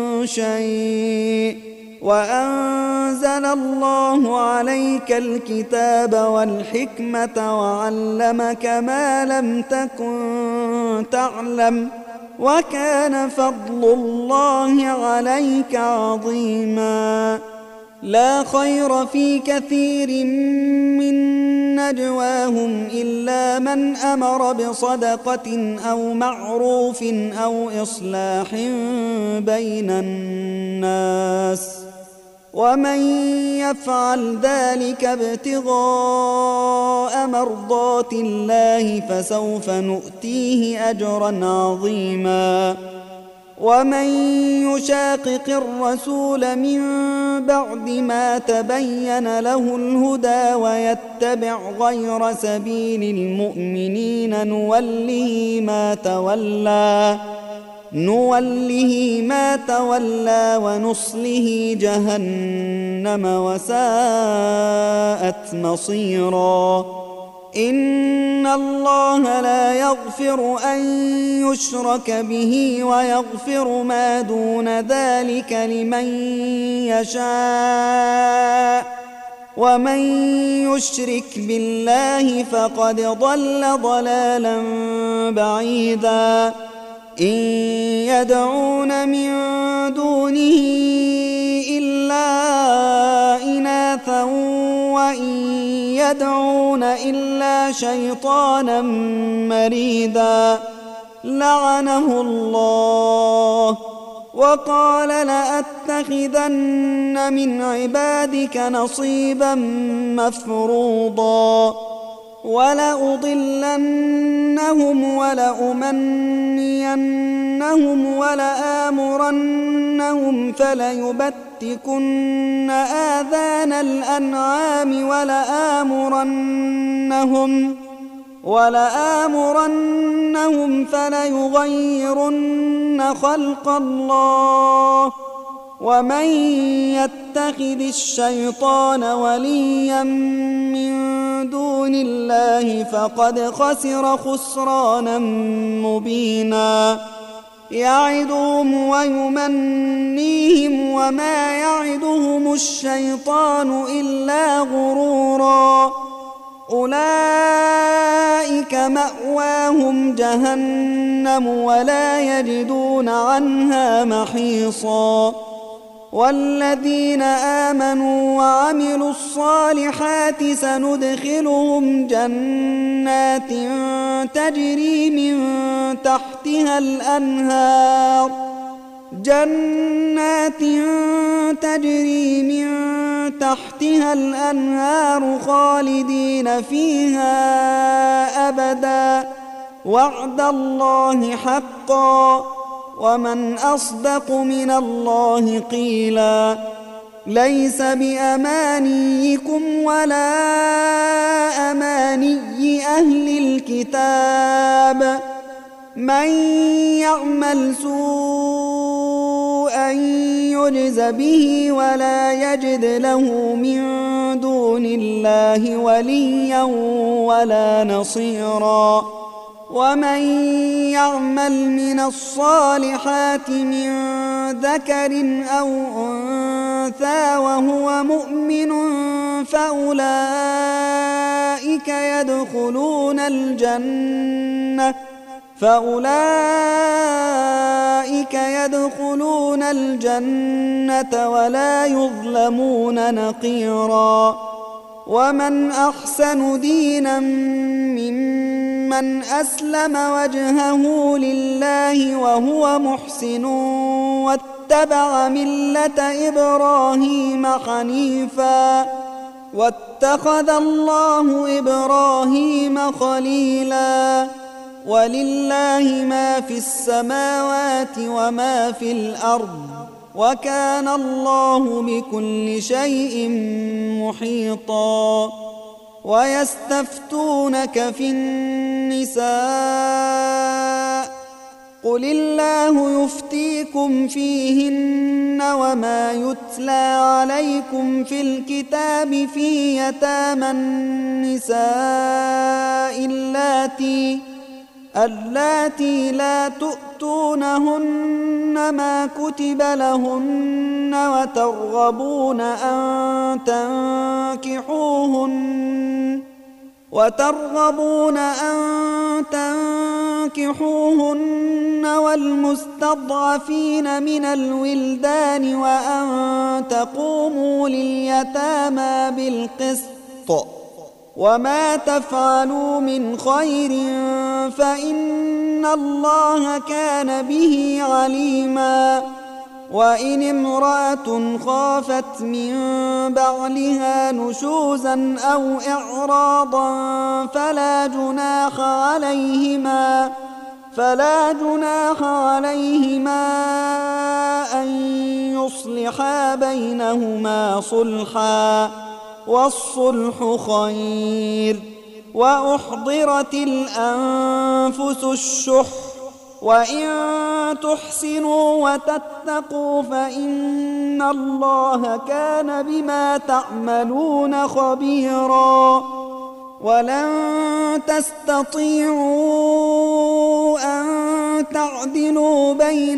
شيء وأنزل الله عليك الكتاب والحكمة وعلمك ما لم تكن تعلم وكان فضل الله عليك عظيما لا خير في كثير من نجواهم إلا من أمر بصدقة أو معروف أو إصلاح بين الناس ومن يفعل ذلك ابتغاء مرضات الله فسوف نؤتيه أجرا عظيما ومن يشاقق الرسول من بعد ما تبين له الهدى ويتبع غير سبيل المؤمنين نوله ما تولى نوله ما تولى ونصله جهنم وساءت مصيرا إن الله لا يغفر أن يشرك به ويغفر ما دون ذلك لمن يشاء ومن يشرك بالله فقد ضل ضلالا بعيدا إن يدعون من دونه إلا إناثا وإن يدعون إلا شيطانا مريدا لعنه الله وقال لأتخذن من عبادك نصيبا مفروضا ولأضلنهم ولأمنينهم ولآمرنهم فليبتكن آذان الأنعام ولآمرنهم ولآمرنهم فليغيرن خلق الله ومن يتخذ الشيطان وليا من دون الله فقد خسر خسرانا مبينا يعدهم ويمنيهم وما يعدهم الشيطان إلا غرورا أولئك مأواهم جهنم ولا يجدون عنها محيصا والذين آمنوا وعملوا الصالحات سندخلهم جنات تجري من تحتها الأنهار جنات تجري من تحتها الأنهار خالدين فيها أبدا وعد الله حقا ومن أصدق من الله قيلا ليس بأمانيكم ولا أماني أهل الكتاب من يعمل سوءا يجز به ولا يجد له من دون الله وليا ولا نصيرا ومن يعمل من الصالحات من ذكر أو أنثى وهو مؤمن فأولئك يدخلون الجنة فأولئك يدخلون الجنة ولا يظلمون نقيرا ومن أحسن دينا ممن أسلم وجهه لله وهو محسن واتبع ملة إبراهيم حنيفا واتخذ الله إبراهيم خليلا ولله ما في السماوات وما في الأرض وكان الله بكل شيء محيطا ويستفتونك في النساء قل الله يفتيكم فيهن وما يتلى عليكم في الكتاب في يتامى النساء اللاتي اللاتي لا تؤتونهن ما كتب لهن وترغبون أن تنكحوهن وترغبون أن فانكحوهن والمستضعفين من الولدان وأن تقوموا لليتامى بالقسط وما تفعلوا من خير فإن الله كان به عليما. وإن امرأة خافت من بعلها نشوزا أو إعراضا فلا جناح عليهما فلا جناح عليهما أن يصلحا بينهما صلحا والصلح خير. وأحضرت الأنفس الشح وإن تحسنوا وتتقوا فإن الله كان بما تعملون خبيرا. ولن تستطيعوا أن تعدلوا بين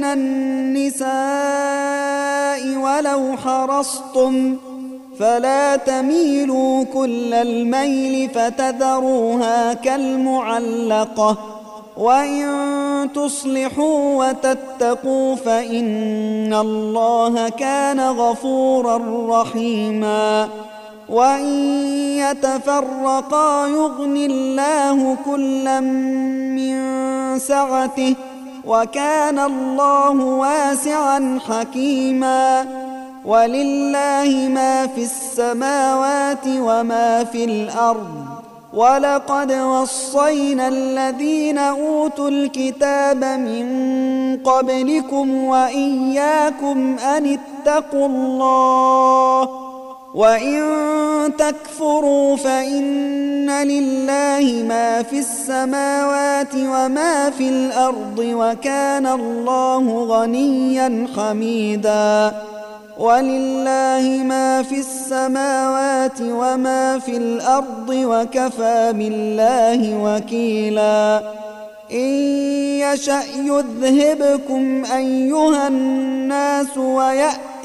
النساء ولو حرصتم فلا تميلوا كل الميل فتذروها كالمعلقة. وإن تصلحوا وتتقوا فإن الله كان غفورا رحيما. وإن يتفرقا يغن الله كلا من سعته وكان الله واسعا حكيما. ولله ما في السماوات وما في الأرض ولقد وصينا الذين أوتوا الكتاب من قبلكم وإياكم أن اتقوا الله وإن تكفروا فإن لله ما في السماوات وما في الأرض وكان الله غنيا حميدا. ولله ما في السماوات وما في الأرض وكفى بالله وكيلا. إن يشأ يذهبكم أيها الناس ويأت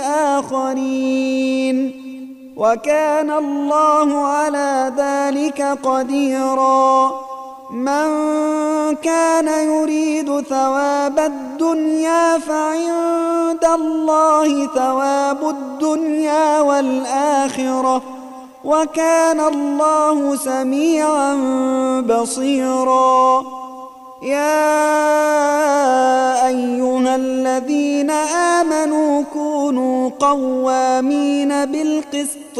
بآخرين وكان الله على ذلك قديرا. من كان يريد ثواب الدنيا فعند الله ثواب الدنيا والآخرة وكان الله سميعا بصيرا. يا أيها الذين آمنوا كونوا قوامين بالقسط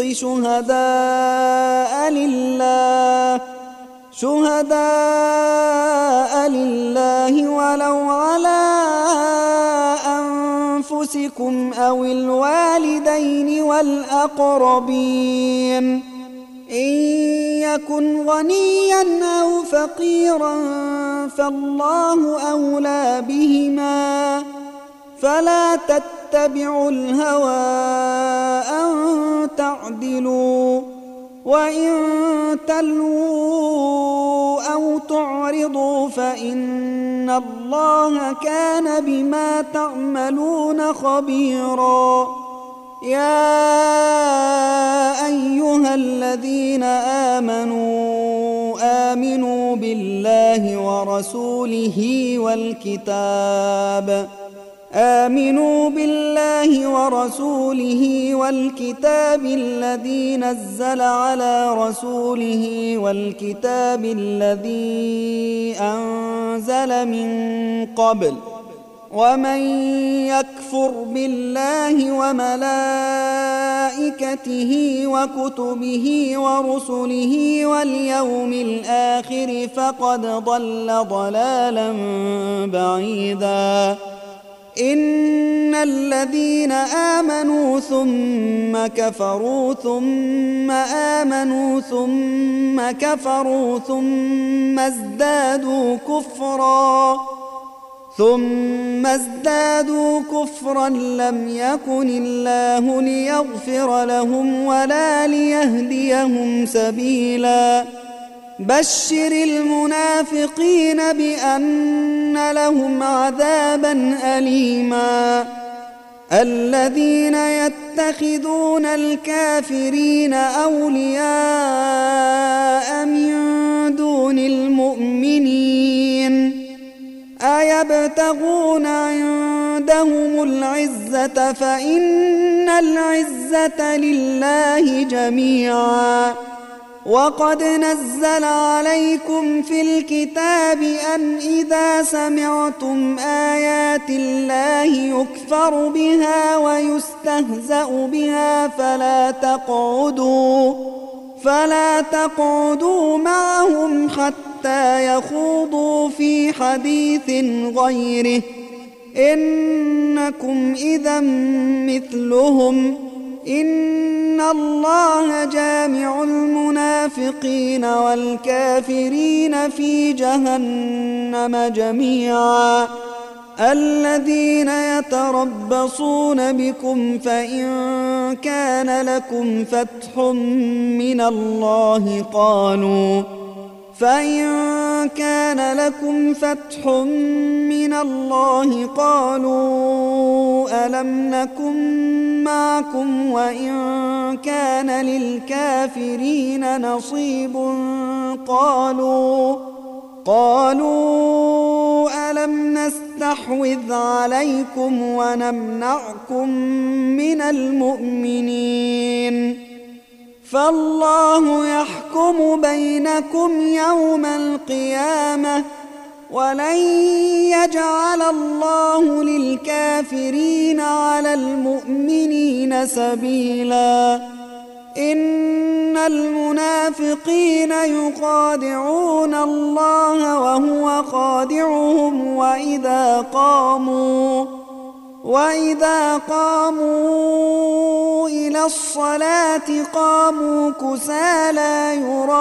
شهداء لله شهداء لله ولو على أنفسكم أو الوالدين والأقربين إن يكن غنيا أو فقيرا فالله أولى بهما فلا تتبعوا الهوى أن تعدلوا وإن تلووا أو تعرضوا فإن الله كان بما تعملون خبيرا. يا أيها الذين آمنوا آمنوا بالله ورسوله والكتاب آمنوا بالله ورسوله والكتاب الذي نزل على رسوله والكتاب الذي أنزل من قبل ومن يكفر بالله وملائكته وكتبه ورسله واليوم الآخر فقد ضل ضلالا بعيدا. إن الذين آمنوا ثم كفروا ثم آمنوا ثم كفروا ثم ازدادوا كفرا ثم ازدادوا كفرا لم يكن الله ليغفر لهم ولا ليهديهم سبيلا. بشر المنافقين بأن لهم عذابا أليما. الذين يتخذون الكافرين أولياء من دون المؤمنين أيبتغون عندهم العزة فإن العزة لله جميعا. وقد نزل عليكم في الكتاب أن إذا سمعتم آيات الله يكفر بها ويستهزأ بها فلا تقعدوا فلا تقعدوا معهم حتى يخوضوا في حديث غيره إنكم إذا مثلهم إن الله جامع المنافقين والكافرين في جهنم جميعا. الذين يتربصون بكم فإن كان لكم فتح من الله قالوا فإن كان لكم فتح من الله قالوا ألم نكن معكم وإن كان للكافرين نصيب قالوا قالوا ألم نستحوذ عليكم ونمنعكم من المؤمنين فالله يحكم بينكم يوم القيامة ولن يجعل الله للكافرين على المؤمنين سبيلا. إن المنافقين يخادعون الله وهو خادعهم وإذا قاموا وإذا قاموا إلى الصلاة قاموا كسالى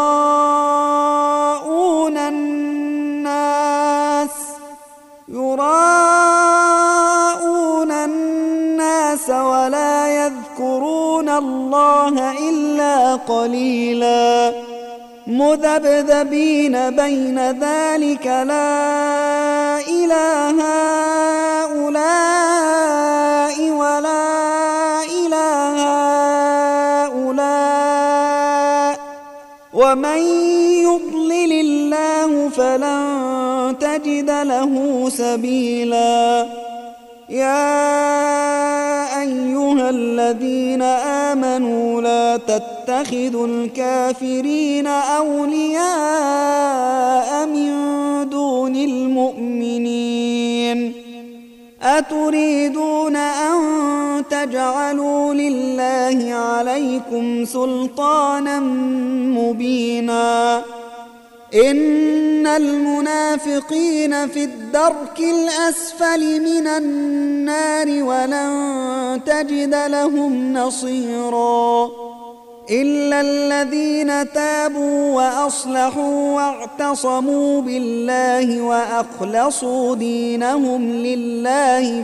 يراءون الناس يراءون الناس ولا يذكرون الله إلا قليلا مذبذبين بين ذلك لا إله هؤلاء ولا إله هؤلاء ومن يضلل الله فلن تجد له سبيلا. يا أيها الذين آمنوا لا تتخذوا الكافرين أولياء من دون المؤمنين أتريدون أن تجعلوا لله عليكم سلطانا مبينا. إن المنافقين في الدرك الأسفل من النار ولن تجد لهم نصيرا إلا الذين تابوا وأصلحوا واعتصموا بالله وأخلصوا دينهم لله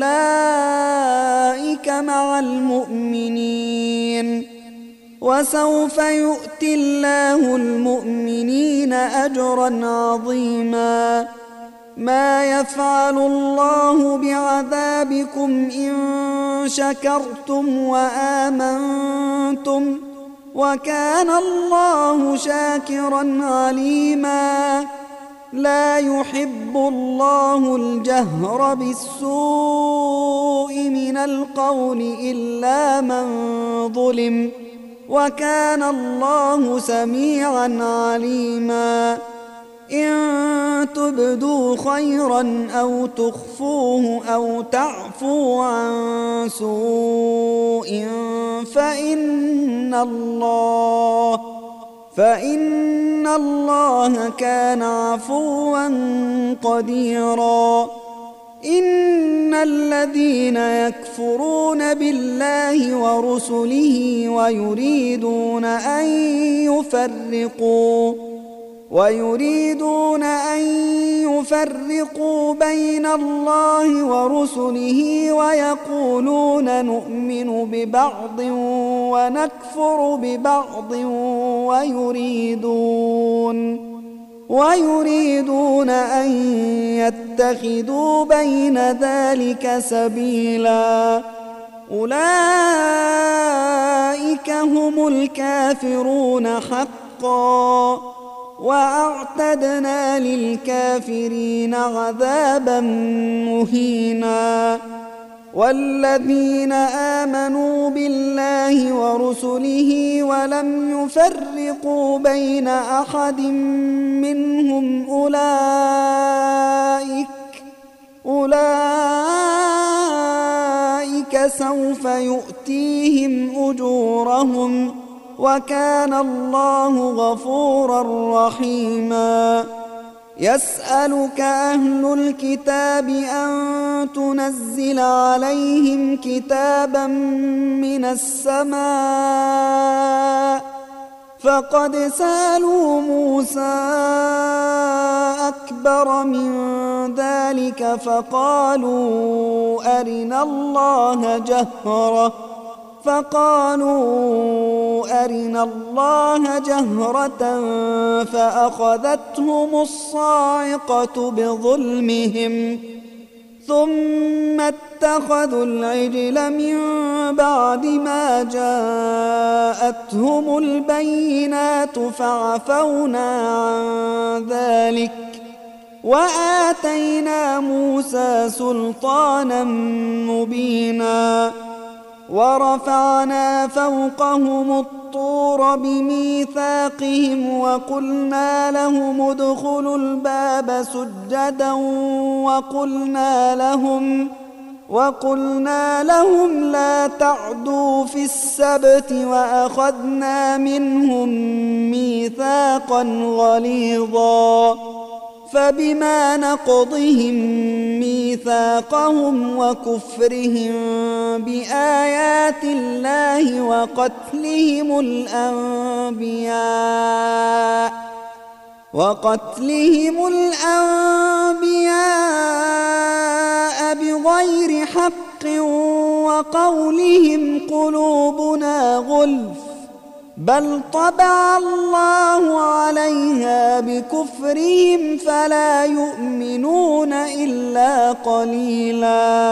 فأولئك مع المؤمنين وسوف يؤتي الله المؤمنين أجرا عظيما. ما يفعل الله بعذابكم إن شكرتم وآمنتم وكان الله شاكرا عليما. لا يحب الله الجهر بالسوء من القول إلا من ظلم وكان الله سميعا عليما. إن تبدوا خيرا أو تخفوه أو تعفوا عن سوء فإن الله فإن الله كان عفوا قديرا. إن الذين يكفرون بالله ورسله ويريدون أن يفرقوا ويريدون أن يفرقوا بين الله ورسله ويقولون نؤمن ببعض ونكفر ببعض ويريدون ويريدون أن يتخذوا بين ذلك سبيلا. أولئك هم الكافرون حقا وأعتدنا للكافرين عذابا مهينا. والذين آمنوا بالله ورسله ولم يفرقوا بين أحد منهم أولئك أولئك سوف يؤتيهم أجورهم وكان الله غفورا رحيما. يسألك أهل الكتاب أن تنزل عليهم كتابا من السماء فقد سألوا موسى أكبر من ذلك فقالوا أرنا الله جهرة فقالوا أرنا الله جهرة فأخذتهم الصاعقة بظلمهم ثم اتخذوا العجل من بعد ما جاءتهم البينات فعفونا عن ذلك وآتينا موسى سلطانا مبينا. ورفعنا فوقهم الطور بميثاقهم وقلنا لهم ادخلوا الباب سجدا وقلنا لهم وقلنا لهم لا تعدوا في السبت وأخذنا منهم ميثاقا غليظا. فبما نقضهم ميثاقهم وكفرهم بآيات الله وقتلهم الأنبياء وقتلهم الأنبياء بغير حق وقولهم قلوبنا غلف بل طبع الله عليها بكفرهم فلا يؤمنون إلا قليلا.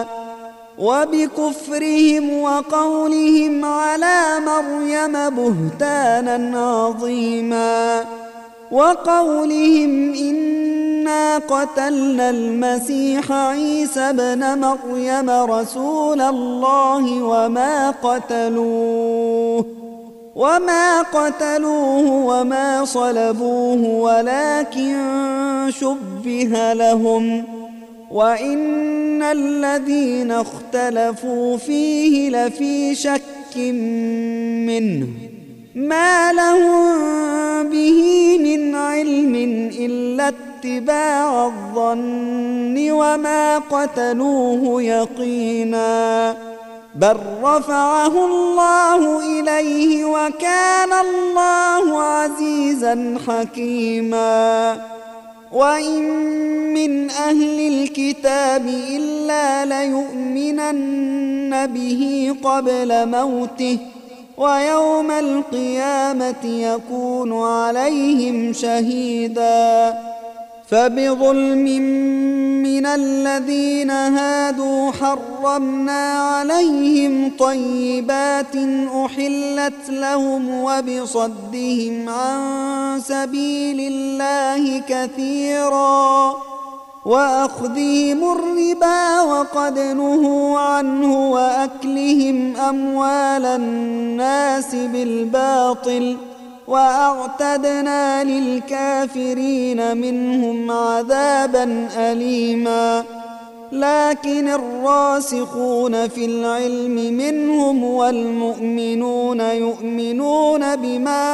وبكفرهم وقولهم على مريم بهتانا عظيما وقولهم إنا قتلنا المسيح عيسى ابن مريم رسول الله وما قتلوه وما قتلوه وما صلبوه ولكن شبه لهم وإن الذين اختلفوا فيه لفي شك منه ما لهم به من علم إلا اتباع الظن وما قتلوه يقينا بل رفعه الله إليه وكان الله عزيزا حكيما. وإن من أهل الكتاب إلا ليؤمنن به قبل موته ويوم القيامة يكون عليهم شهيدا. فبظلم من الذين هادوا حرمنا عليهم طيبات أحلت لهم وبصدهم عن سبيل الله كثيرا وأخذهم الربا وقد نهوا عنه وأكلهم أموال الناس بالباطل وأعتدنا للكافرين منهم عذابا أليما. لكن الراسخون في العلم منهم والمؤمنون يؤمنون بما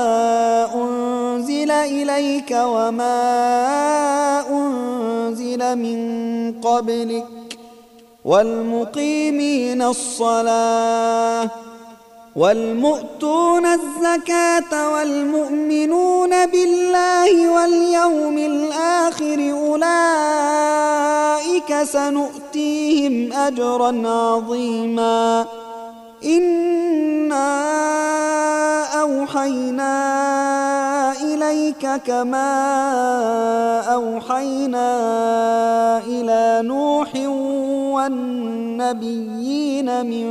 أنزل إليك وما أنزل من قبلك والمقيمين الصلاة والمؤتون الزكاة والمؤمنون بالله واليوم الآخر أولئك سنؤتيهم أجرا عظيما. إنا أوحينا إليك كما أوحينا إلى نوح والنبيين من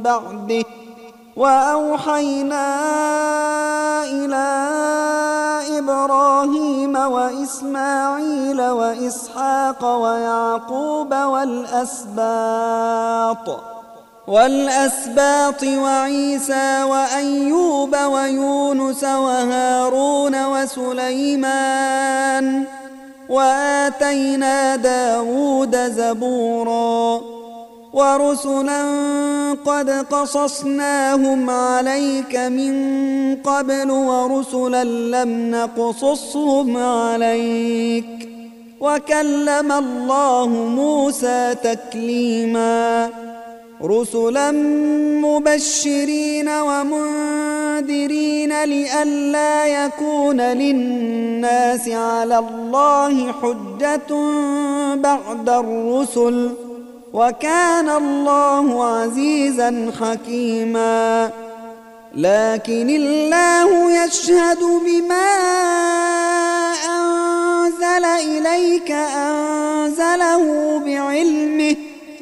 بعده وأوحينا إلى وإبراهيم وإسماعيل وإسحاق ويعقوب والأسباط والأسباط وعيسى وأيوب ويونس وهارون وسليمان وآتينا داود زبورا ورسلا قد قصصناهم عليك من قبل ورسلا لم نقصصهم عليك وكلم الله موسى تكليما رسلا مبشرين ومنذرين لئلا يكون للناس على الله حجة بعد الرسل وكان الله عزيزا حكيما لكن الله يشهد بما أنزل إليك أنزله بعلمه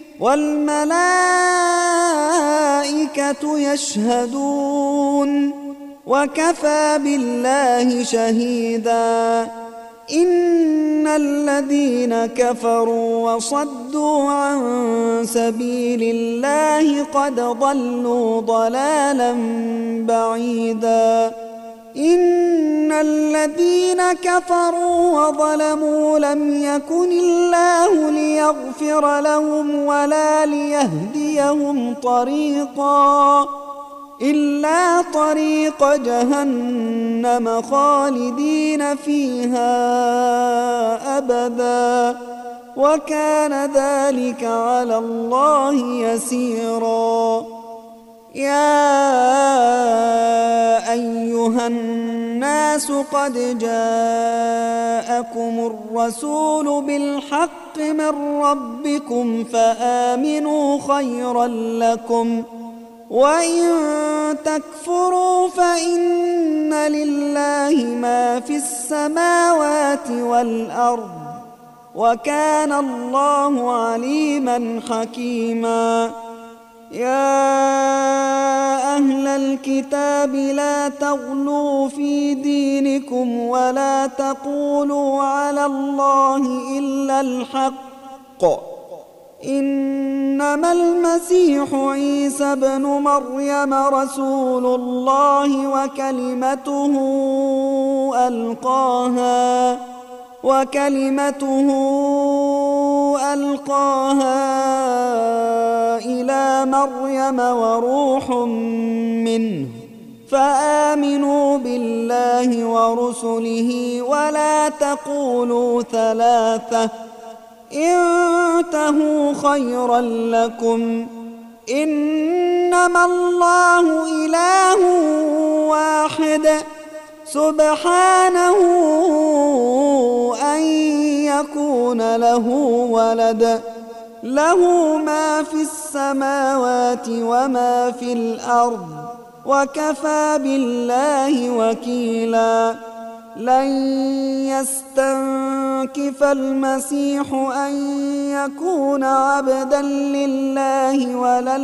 والملائكة يشهدون وكفى بالله شهيدا إن الذين كفروا وصدوا عن سبيل الله قد ضلوا ضلالا بعيدا إن الذين كفروا وظلموا لم يكن الله ليغفر لهم ولا ليهديهم طريقا إلا طريق جهنم خالدين فيها أبدا وكان ذلك على الله يسيرا يا أيها الناس قد جاءكم الرسول بالحق من ربكم فآمنوا خيرا لكم وإن تكفروا فإن لله ما في السماوات والأرض وكان الله عليما حكيما يا أهل الكتاب لا تغلوا في دينكم ولا تقولوا على الله إلا الحق إنما المسيح عيسى ابن مريم رسول الله وكلمته ألقاها وكلمته ألقاها إلى مريم وروح منه فآمنوا بالله ورسله ولا تقولوا ثلاثة انتهوا خيرا لكم إنما الله إله واحد سبحانه أن يكون له ولد له ما في السماوات وما في الأرض وكفى بالله وكيلا لن يستنكف المسيح أن يكون عبدا لله ولا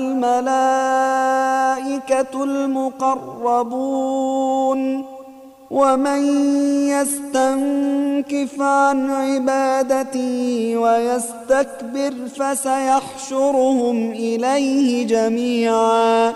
الملائكة المقربون ومن يستنكف عن عبادته ويستكبر فسيحشرهم إليه جميعا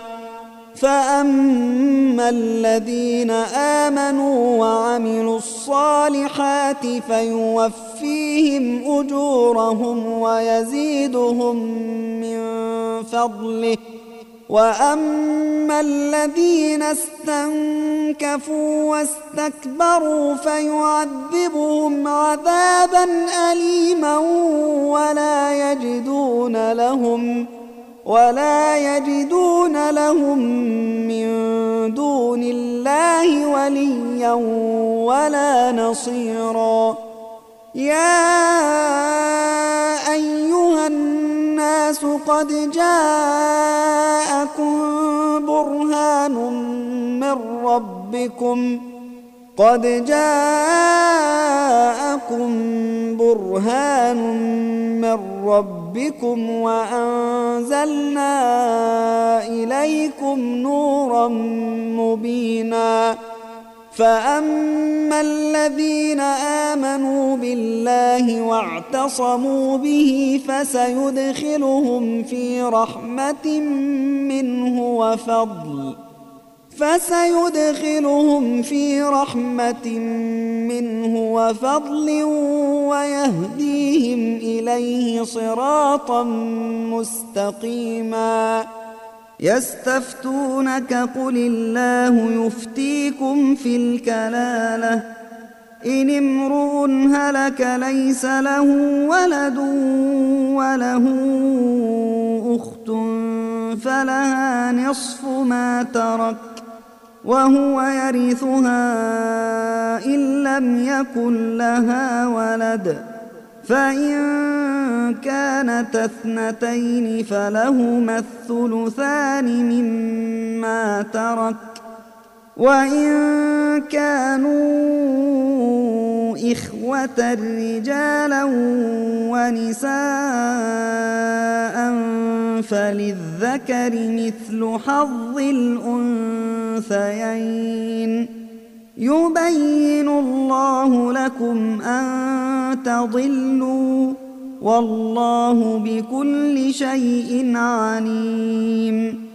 فأما الذين آمنوا وعملوا الصالحات فيوفيهم أجورهم ويزيدهم من فضله وأما الذين استنكفوا واستكبروا فيعذبهم عذابا أليما ولا يجدون لهم ولا يجدون لهم من دون الله وليا ولا نصيرا يا أيها الناس قد جاءكم برهان من ربكم قد جاءكم برهان من ربكم وأنزلنا إليكم نورا مبينا فأما الذين آمنوا بالله واعتصموا به فسيدخلهم في رحمة منه وفضل فسيدخلهم في رحمة منه وفضل ويهديهم إليه صراطا مستقيما. يستفتونك قل الله يفتيكم في الكلالة إن امرؤ هلك ليس له ولد وله أخت فلها نصف ما ترك وهو يرثها إن لم يكن لها ولد فإن كانت اثنتين فلهما الثلثان مما ترك وإن كانوا إخوة رجالا ونساء فللذكر مثل حظ الأنثيين يبين الله لكم أن تضلوا والله بكل شيء عليم.